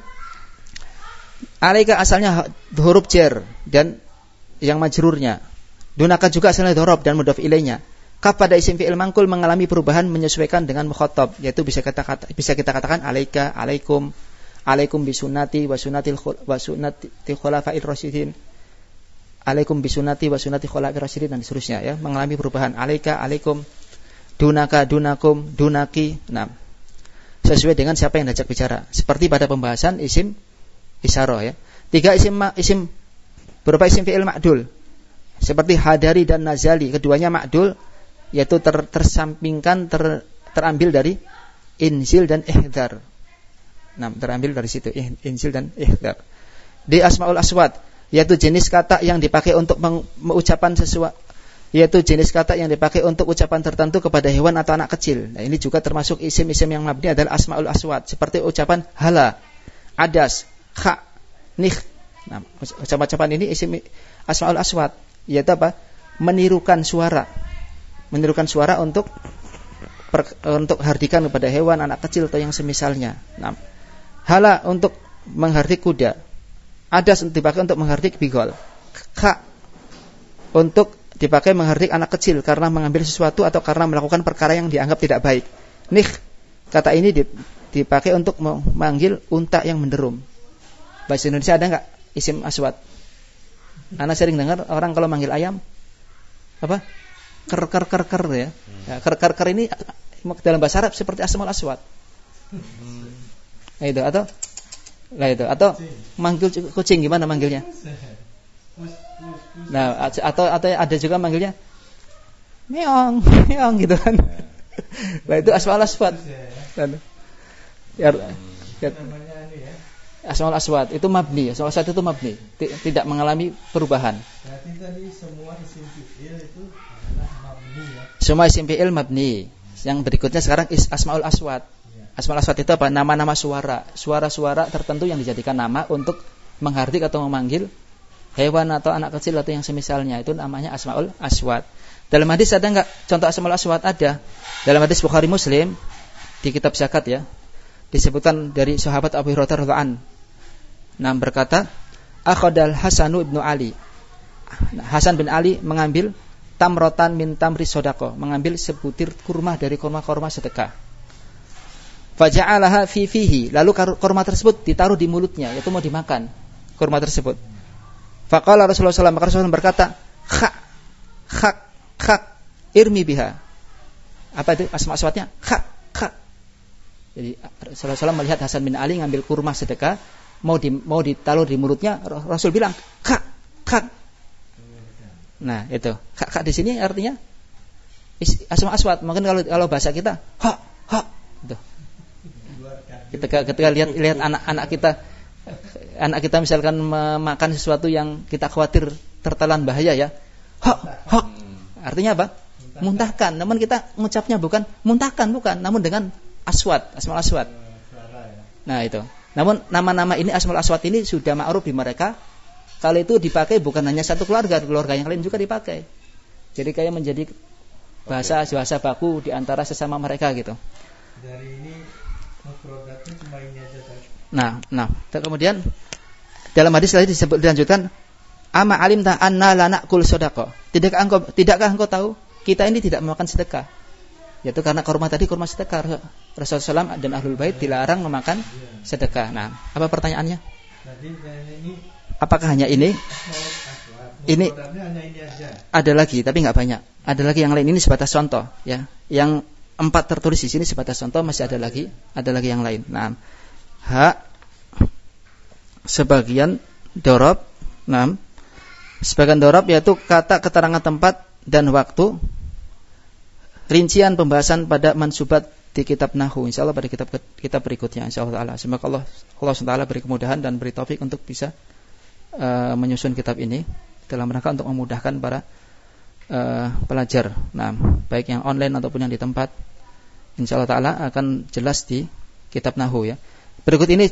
Alaika asalnya huruf jar dan yang majrurnya. Dunaka juga asalnya dhorob dan mudhof ilainya. Kaf pada isim fi'il mangkul mengalami perubahan menyesuaikan dengan mukhatab, yaitu bisa kita katakan alaika, alaikum, alaikum bisunnati wa sunnati khulafa'ir rasyidin, alaikum bisunnati wa sunnati khulafa'ir rasyidin, dan seterusnya, ya, mengalami perubahan. Alaika, alaikum, dunaka, dunakum, dunaki. Nah, sesuai dengan siapa yang diajak bicara. Seperti pada pembahasan isim isyarah, ya. 3, isim berupa isim fi'il ma'dul, seperti hadari dan nazali, keduanya ma'dul, yaitu tersampingkan, terambil dari inzil dan ihdar. Nah, terambil dari situ inzil dan ihdar. Di asmaul aswat, yaitu jenis kata yang dipakai untuk mengucapkan sesuatu, yaitu jenis kata yang dipakai untuk ucapan tertentu kepada hewan atau anak kecil. Nah, ini juga termasuk isim-isim yang mabni adalah asmaul aswat, seperti ucapan hala, adas, kha, nih. Nah, ucapan-ucapan ini isim asmaul aswat, yaitu apa? Menirukan suara untuk hardikan kepada hewan, anak kecil atau yang semisalnya. Nah, hala untuk menghardik kuda, adas dipakai untuk menghardik bigol, kha untuk dipakai menghardik anak kecil karena mengambil sesuatu atau karena melakukan perkara yang dianggap tidak baik. Nih, kata ini dipakai untuk memanggil unta yang menderum. Bahasa Indonesia ada enggak isim aswat? Ana sering dengar orang kalau manggil ayam apa? Ker ya. Ya, ker ini dalam bahasa Arab seperti asmaul aswat. Nah, itu atau manggil kucing gimana manggilnya? Nah, atau ada juga manggilnya meong gitu kan. Nah, itu asmaul aswat. Ya, asmaul aswat itu mabni, asmaul aswat itu mabni, tidak mengalami perubahan. Berarti tadi semua isim fi'il itu adalah mabni, ya. Semua isim fi'il mabni. Yang berikutnya sekarang asmaul aswat. Asmaul aswat itu apa? Nama-nama suara-suara tertentu yang dijadikan nama untuk menghardik atau memanggil hewan atau anak kecil atau yang semisalnya. Itu namanya asmaul aswat. Dalam hadis ada enggak contoh asmaul aswat? Ada. Dalam hadis Bukhari Muslim di kitab zakat, ya, disebutkan dari sahabat Abu Hurairah radhiyallahu anhu. Nah, berkata, akhadal Hasanu ibnu Ali. Hasan bin Ali mengambil tamrotan min tamri sodako, mengambil sebutir kurma dari kurma-kurma sedekah. Faja'alaha fi fihi, lalu kurma tersebut ditaruh di mulutnya, yaitu mau dimakan kurma tersebut. Faqala Rasulullah SAW, maka Rasulullah berkata, khak irmi biha. Apa itu asma-aswatnya? Khak. Jadi Rasulullah SAW melihat Hasan bin Ali ngambil kurma sedekah, mau ditaruh di mulutnya, Rasul bilang khak. Nah, itu khak di sini artinya asma aswat. Mungkin kalau bahasa kita ha gitu. Ketika lihat anak kita misalkan memakan sesuatu yang kita khawatir tertelan bahaya, ya, ha. Artinya apa? Muntahkan. Namun kita mengucapnya bukan muntahkan, bukan, namun dengan aswat, asma aswat. Nah, itu. Namun nama-nama ini, asmaul aswat ini sudah ma'ruf di mereka. Kalau itu dipakai bukan hanya satu keluarga yang lain juga dipakai. Jadi kayak menjadi bahasa baku di antara sesama mereka gitu. Dari ini mufradatnya cuma ini aja Pak. Nah, kemudian dalam hadis tadi dilanjutkan, ama alimta anna la na'kul shadaqah. Tidakkah engkau tahu kita ini tidak memakan sedekah? Yaitu karena kurma sedekah. Rasulullah SAW dan Ahlul Bait dilarang memakan sedekah. Nah, apa pertanyaannya? Tadi ini apakah hanya ini? Ini hanya ini aja. Ada lagi tapi enggak banyak. Ada lagi yang lain, ini sebatas contoh ya. Yang 4 tertulis di sini sebatas contoh, masih ada lagi yang lain. Nah, sebagian dorob. Nah, sebagian dorob yaitu kata keterangan tempat dan waktu. Rincian pembahasan pada mansubat di kitab Nahwu, insyaallah pada kitab berikutnya insyaallah taala. Semoga Allah SWT beri kemudahan dan beri taufik untuk bisa menyusun kitab ini dalam rangka untuk memudahkan para pelajar. Nah, baik yang online ataupun yang di tempat, insyaallah taala akan jelas di kitab Nahwu ya. Berikut ini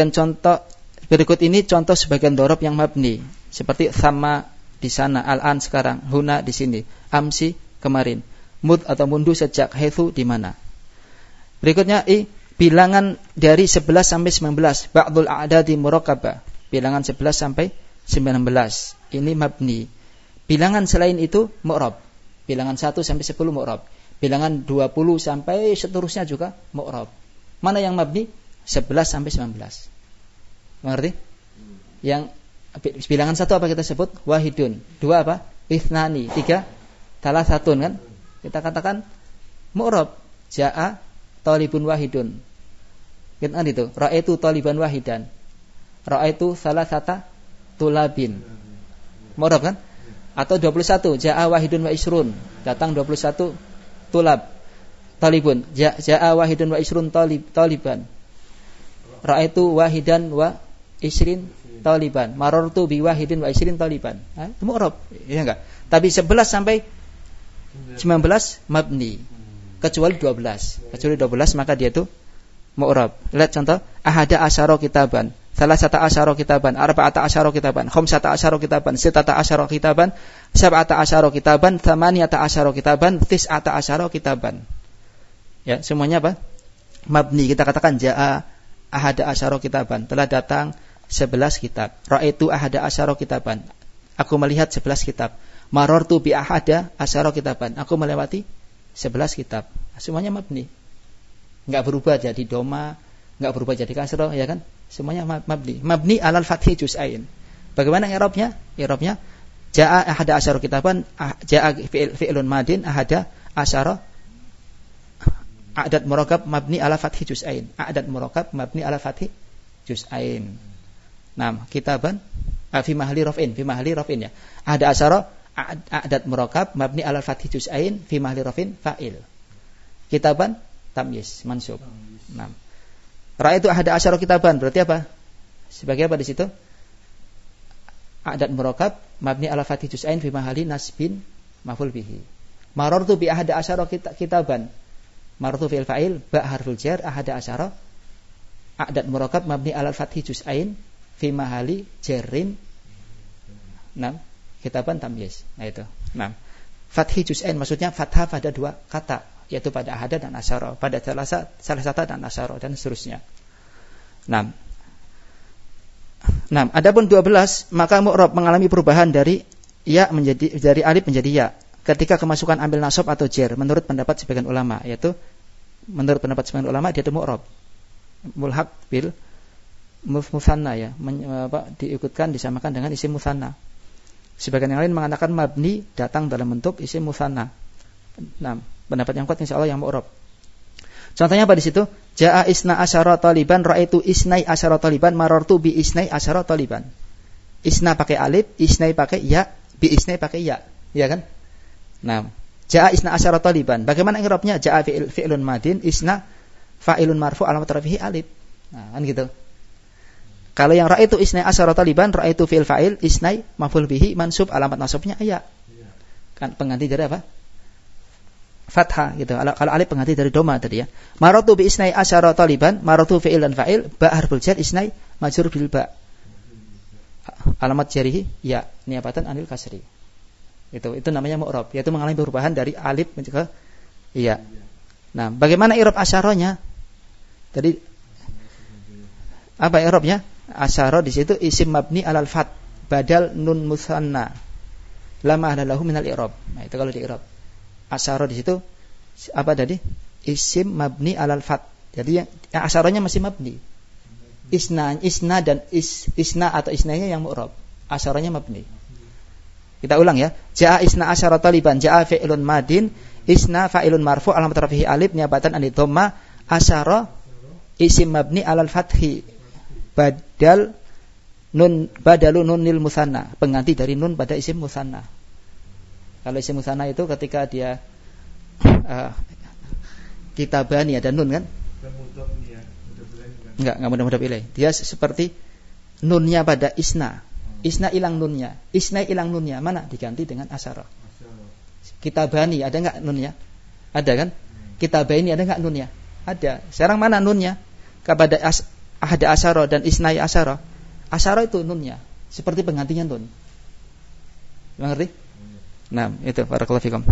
contoh sebagian dorob yang mabni, seperti sama di sana, al-an sekarang, huna di sini, amsi kemarin, mud atau mundu sejak, haitsu di mana. Berikutnya bilangan dari 11 sampai 19, ba'dul a'dadi murakkabah, bilangan 11 sampai 19 ini mabni. Bilangan selain itu mu'rab. Bilangan 1 sampai 10 mu'rab. Bilangan 20 sampai seterusnya juga mu'rab. Mana yang mabni? 11 sampai 19. Mengerti? Yang bilangan 1 apa kita sebut? Wahidun. 2 apa? Ithnani. 3 talasatun kan? Kita katakan mu'rab. Ja'a talibun wahidun. Kan itu. Ra'aitu taliban wahidan. Ra'aitu salasata tulabin. Mu'rab kan? Atau 21. Ja'a wahidun wa isrun. Datang 21 tulab. Talibun. Ja'a wahidun wa isrun taliban. Ra'aitu wahidan wa isrin taliban. Marartu bi wahidin wa isrin taliban. Itu mu'rab. Iya enggak? Tapi 11 sampai 19 mabni. Kecuali 12. Kecuali 12 maka dia itu mu'rab. Lihat contoh, ahada asyara kitaban, salasata asyara kitaban, arba'ata asyara kitaban, khamsata asyara kitaban, sittata asyara kitaban, sab'ata asyara kitaban, thamaniyata asyara kitaban, tis'ata asyara kitaban. Ya, semuanya apa? Mabni. Kita katakan jaa ahada asyara kitaban, telah datang 11 kitab. Ra'aitu ahada asyara kitaban, aku melihat 11 kitab. Marartu bi ahada asyara kitaban, aku melewati 11 kitab. Semuanya mabni. Enggak berubah jadi doma, enggak berubah jadi kasrah, ya kan? Semuanya mabni. Mabni alal fathi juz'ain. Bagaimana i'rabnya? I'rabnya jaa ahada asyara kitaban, jaa fi'lun madin ahada asyara, a'dad murakkab mabni ala fathi juz'ain. A'dad murakkab mabni ala fathi juz'ain. Nah, kitaban fi mahli raf'in ya. Ahada asyara a'dad murakkab mabni ala fathi juz'ain fi mahli raf'in fa'il. Kitaban tamyiz mansub. Nah, ra'aitu ahada asyara kitaban berarti apa? Sebagai apa di situ? A'dad murakkab mabni ala fathi juz'ain fi mahali nasbin maf'ul bihi. Marartu bi ahada asyara kitaban. Marartu fi'il fa'il, ba harful jar, ahada asyara a'dad murakkab mabni ala fathi juz'ain fi mahali jarrin. Nah, kitaban tamyiz. Nah itu. Nah, fathi juz'ain maksudnya fathah pada 2 kata, yaitu pada ahada dan asyara, pada salasata dan asyara dan seterusnya. Nah, adapun 12 maka mu'rab mengalami perubahan dari alif menjadi ya ketika kemasukan ambil nasab atau jar menurut pendapat sebagian ulama, yaitu menurut pendapat sebagian ulama dia itu mu'rab mulhaq bil mutsanna ya, diikutkan disamakan dengan isim mutsanna. Sebagian yang lain mengatakan mabni datang dalam bentuk isim mutsanna. Nah, pendapat yang kuat insyaallah yang mu'rab. Contohnya apa di situ? Jaa isna asyara taliban, ra'aitu isnai asyara taliban, marartu bi isnai asyara taliban. Isna pakai alif, isnai pakai ya, bi isnai pakai ya. Ya kan? Nah, jaa isna asyara taliban. Bagaimana i'rabnya? Jaa fi'lun madin, isna fa'ilun marfu' alamat rafihi alif. Nah, kan gitu. Kalau yang ra'aitu isnai asyara taliban, ra'aitu fi'il fa'il, isnai maf'ul bihi mansub alamat nasabnya ya. Kan pengganti dari apa? fathah gitu. Kalau alif pengganti dari doma tadi ya. Maratu bi isnai asyara taliban, maratu fi'il dan fa'il, ba harful jar isnai majrur bil ba. Alamat jarihi ya niabatan anil kasri. Itu namanya mu'rab, yaitu mengalami perubahan dari alif ke iya. Nah, bagaimana i'rab asyaranya? Tadi apa i'rabnya? Asyara di situ isim mabni alal fat badal nun musanna. La ma'ana lahu minal i'rab. Nah, itu kalau di i'rab. Asyara di situ apa tadi? Isim mabni alal fat. Jadi yang asyaranya masih mabni. Isna dan isna atau isnanya yang mu'rab. Asyaranya mabni. Kita ulang ya. Ja'a isna asyara taliban, ja'a fi'lun madin, isna fa'ilun marfu' alamat rafihi alif niabatan an dhamma, asyara isim mabni alal fathi. Badalu nunil musanna, pengganti dari nun pada isim musanna. Kalau isim musanna itu ketika dia kitabani ada nun kan? Enggak mudah-mudah pilih. Dia seperti nunnya pada isna. Isna hilang nunnya. Isna hilang nunnya. Mana? Diganti dengan asyara. Kitabani ada enggak nunnya? Ada kan? Kitabani ada enggak nunnya? Ada. Sekarang mana nunnya? Kepada ada asyara dan isnai asyara. Asyara itu nunnya. Seperti penggantinya nun. Mengerti? Nah, itu barakallahu fikum.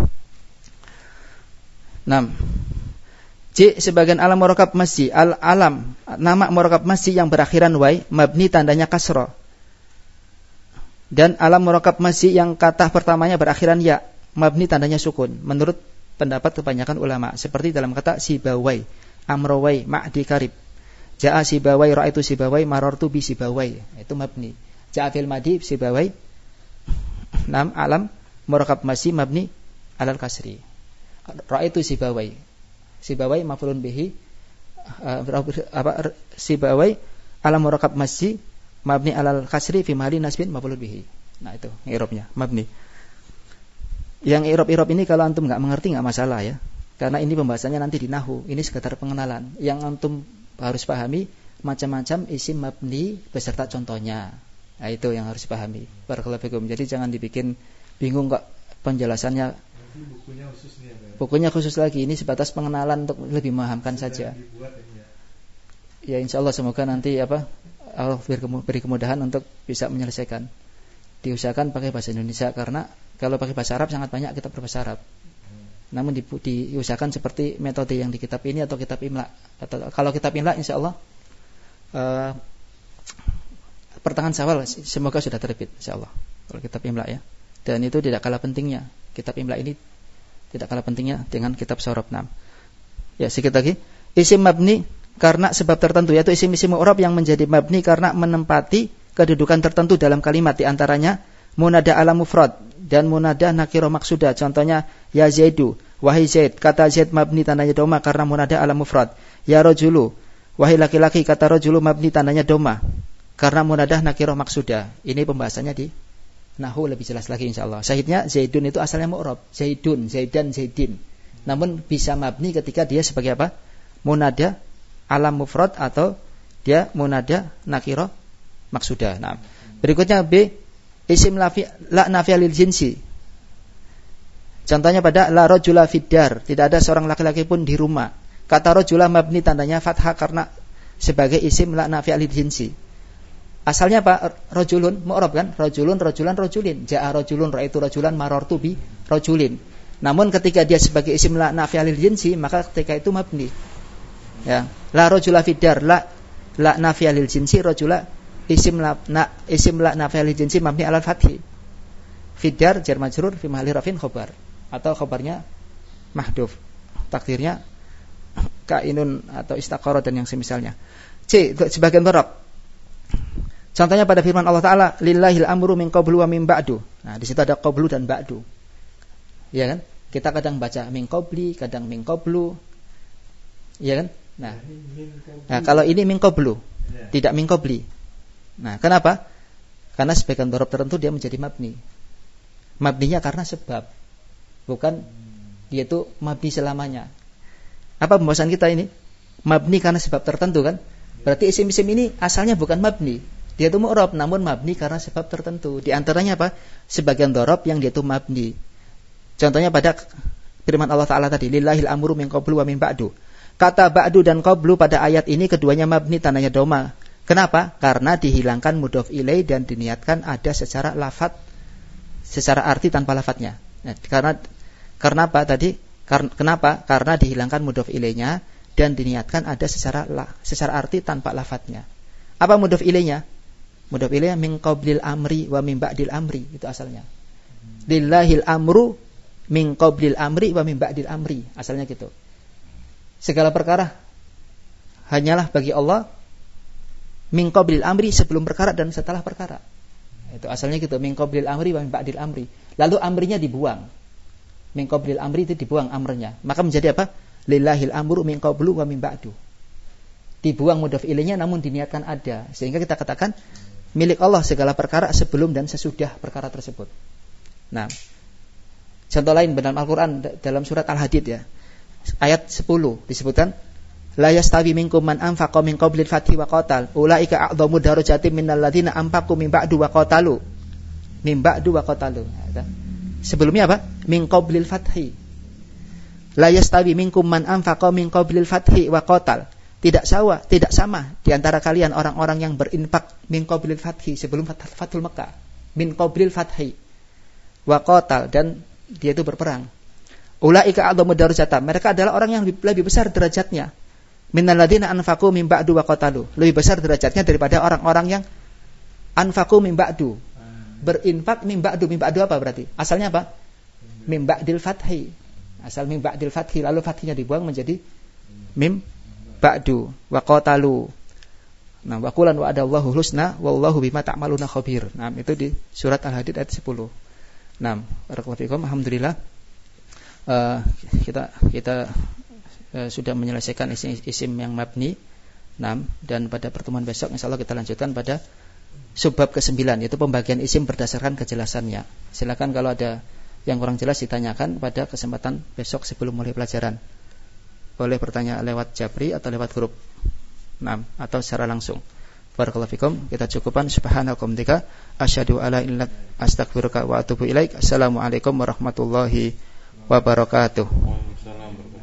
6. C. Sebagian alam murakab masji. Al-alam. Nama murakab masji yang berakhiran wai. Mabni tandanya kasra. Dan alam murakab masji yang kata pertamanya berakhiran ya. Mabni tandanya sukun. Menurut pendapat kebanyakan ulama. Seperti dalam kata sibawai, amrawai, ma'di karib. Ja'a sibawai, ra'aitu sibawai, marartu bi sibawai. Itu mabni. Ja'a fil madi sibawai. 6. Alam murakab masji mabni alal kasri. Ra'aitu sibawai. Sibawai maf'ulun bihi. Sibawai alam murakab masji mabni alal kasri fi mahali nasbin maf'ulun bihi. Nah itu i'rabnya mabni. Yang i'rab ini kalau antum enggak mengerti enggak masalah ya. Karena ini pembahasannya nanti di nahwu. Ini sekedar pengenalan. Yang antum harus pahami macam-macam isim mabni beserta contohnya. Nah itu yang harus pahami. Barakallahu fikum. Jadi jangan dibikin bingung kok penjelasannya. Bukunya khusus lagi. Ini sebatas pengenalan untuk lebih memahamkan saja. Ya insyaallah semoga nanti Allah beri kemudahan untuk bisa menyelesaikan. Diusahakan pakai bahasa Indonesia karena kalau pakai bahasa Arab sangat banyak kitab berbahasa Arab. Namun diusahakan seperti metode yang di kitab ini atau kitab Imla. Kalau kitab Imla insyaallah pertengahan Syawal semoga sudah terbit insyaallah. Kalau kitab Imla ya. Dan itu tidak kalah pentingnya. Kitab Imla ini tidak kalah pentingnya dengan kitab Syarab 6. Ya, sedikit lagi. Isim mabni karena sebab tertentu, yaitu isim-isim mu'rab yang menjadi mabni karena menempati kedudukan tertentu dalam kalimat, di antaranya munada ala mufrad dan munada nakiro maksuda. Contohnya ya Zaidu, wahai Zaid. Kata Zaid mabni tandanya doma karena munada ala mufrad. Ya rajulu, wahai laki-laki. Kata rajulu mabni tandanya doma karena munada nakiro maksuda. Ini pembahasannya di nahwu lebih jelas lagi insyaallah. Syahidnya Zaidun itu asalnya mu'rab. Zaidun, Zaidan, Zaidin. Namun bisa mabni ketika dia sebagai apa? Munada alam mufrad atau dia munada nakiro maksuda. Nah, berikutnya B, isim la nafi'a lil jinsi. Contohnya pada la rajula fiddar, tidak ada seorang laki-laki pun di rumah. Kata rajula mabni tandanya fathah karena sebagai isim la nafi'a lil jinsi. Asalnya apa? Rajulun mu'rab kan? Rajulun, rajulan, rajulin. Ja'a rajulun, ra'aitu rajulan, marartu bi rajulin. Namun ketika dia sebagai isim la nafi'a lil jinsi, maka ketika itu mabni. Ya, la rajula fiddar, la nafi'a lil jinsi, rajula isim la nafi'a lil jinsi mabni alal fathi. Fiddar jar majrur fi mahalli rafin khabar atau khabarnya mahdhuf. Takdirnya kainun atau istaqara dan yang semisalnya. C, sebagian dharab. Contohnya pada firman Allah Ta'ala, lillahil amru min qablu wa min ba'du. Nah, di situ ada qablu dan ba'du. Iya kan? Kita kadang baca min qabli, kadang min qablu. Iya kan? Nah, kalau ini min qablu, tidak min qabli. Nah, kenapa? Karena sebagian dharab tertentu dia menjadi mabni. Mabninya karena sebab, bukan dia itu mabni selamanya. Apa pembahasan kita ini? Mabni karena sebab tertentu kan? Berarti isim-isim ini asalnya bukan mabni. Dia itu mu'rab namun mabni karena sebab tertentu. Di antaranya apa? Sebagian dharab yang dia itu mabni. Contohnya pada firman Allah Ta'ala tadi, lillahil amru min qablu wa min ba'du. Kata ba'du dan qablu pada ayat ini keduanya mabni tandanya doma. Kenapa? Karena dihilangkan mudhof ilaih dan diniatkan ada secara lafaz, secara arti tanpa lafadznya. Nah, karena apa tadi? Kenapa? Karena dihilangkan mudhof ilaihnya dan diniatkan ada secara arti tanpa lafadznya. Apa mudhof ilaihnya? Mudhof ilaihnya min qablil amri wa min ba'dil amri, itu asalnya. Lillahil amru min qablil amri wa min ba'dil amri, asalnya gitu. Segala perkara hanyalah bagi Allah, min qablil amri, sebelum perkara dan setelah perkara. Itu asalnya gitu, min qablil amri wa min ba'dil amri. Lalu amrinya dibuang. Min qablil amri itu dibuang amrnya. Maka menjadi apa? Lillahil amru min qablu wa min ba'du. Dibuang mudhof ilaihnya namun diniatkan ada. Sehingga kita katakan milik Allah segala perkara sebelum dan sesudah perkara tersebut. Nah, contoh lain dalam Al-Quran dalam surat Al-Hadid ya, ayat 10 disebutkan la yastawi minkum man anfaqa min qablil fathi wa qatal ulaika a'dhamu darajatin minal ladzina anfaqu min ba'du wa qatalu. Min ba'du wa qatalu. Sebelumnya apa? Min qablil fathi. La yastawi minkum man anfaqa min qablil fathi wa qatal. Tidak sama di antara kalian orang-orang yang berinfak min qablil fathi, sebelum Fathul Makkah. Min qablil fathi wa qatal, dan dia itu berperang. Ulaika a'dhamu darajatan, mereka adalah orang yang lebih besar derajatnya. Minal ladzina anfaqu min ba'du wa qatalu, lebih besar derajatnya daripada orang-orang yang anfaqu min ba'du, berinfak min ba'du. Min ba'du apa berarti? Asalnya apa? Min ba'dil fathi. Asal min ba'dil fathi, lalu fathinya dibuang menjadi mim ba'du wa qatalu. Nah, wa qulan wa adallahu husna wallahu bima ta'maluna khabir. Nah, itu di surat Al-Hadid ayat 10. Nah, barakallahu fikum. Alhamdulillah kita sudah menyelesaikan isim yang mabni. Nah, dan pada pertemuan besok insyaallah kita lanjutkan pada subbab ke-9, yaitu pembagian isim berdasarkan kejelasannya. Silakan kalau ada yang kurang jelas ditanyakan pada kesempatan besok sebelum mulai pelajaran. Boleh bertanya lewat Jabri atau lewat grup. Nah, atau secara langsung. Barakallahu fikum. Kita cukupkan. Subhanallahi wa asyhadu alla ilaha illa anta astaghfiruka wa atubu ilaik. Assalamualaikum warahmatullahi wabarakatuh.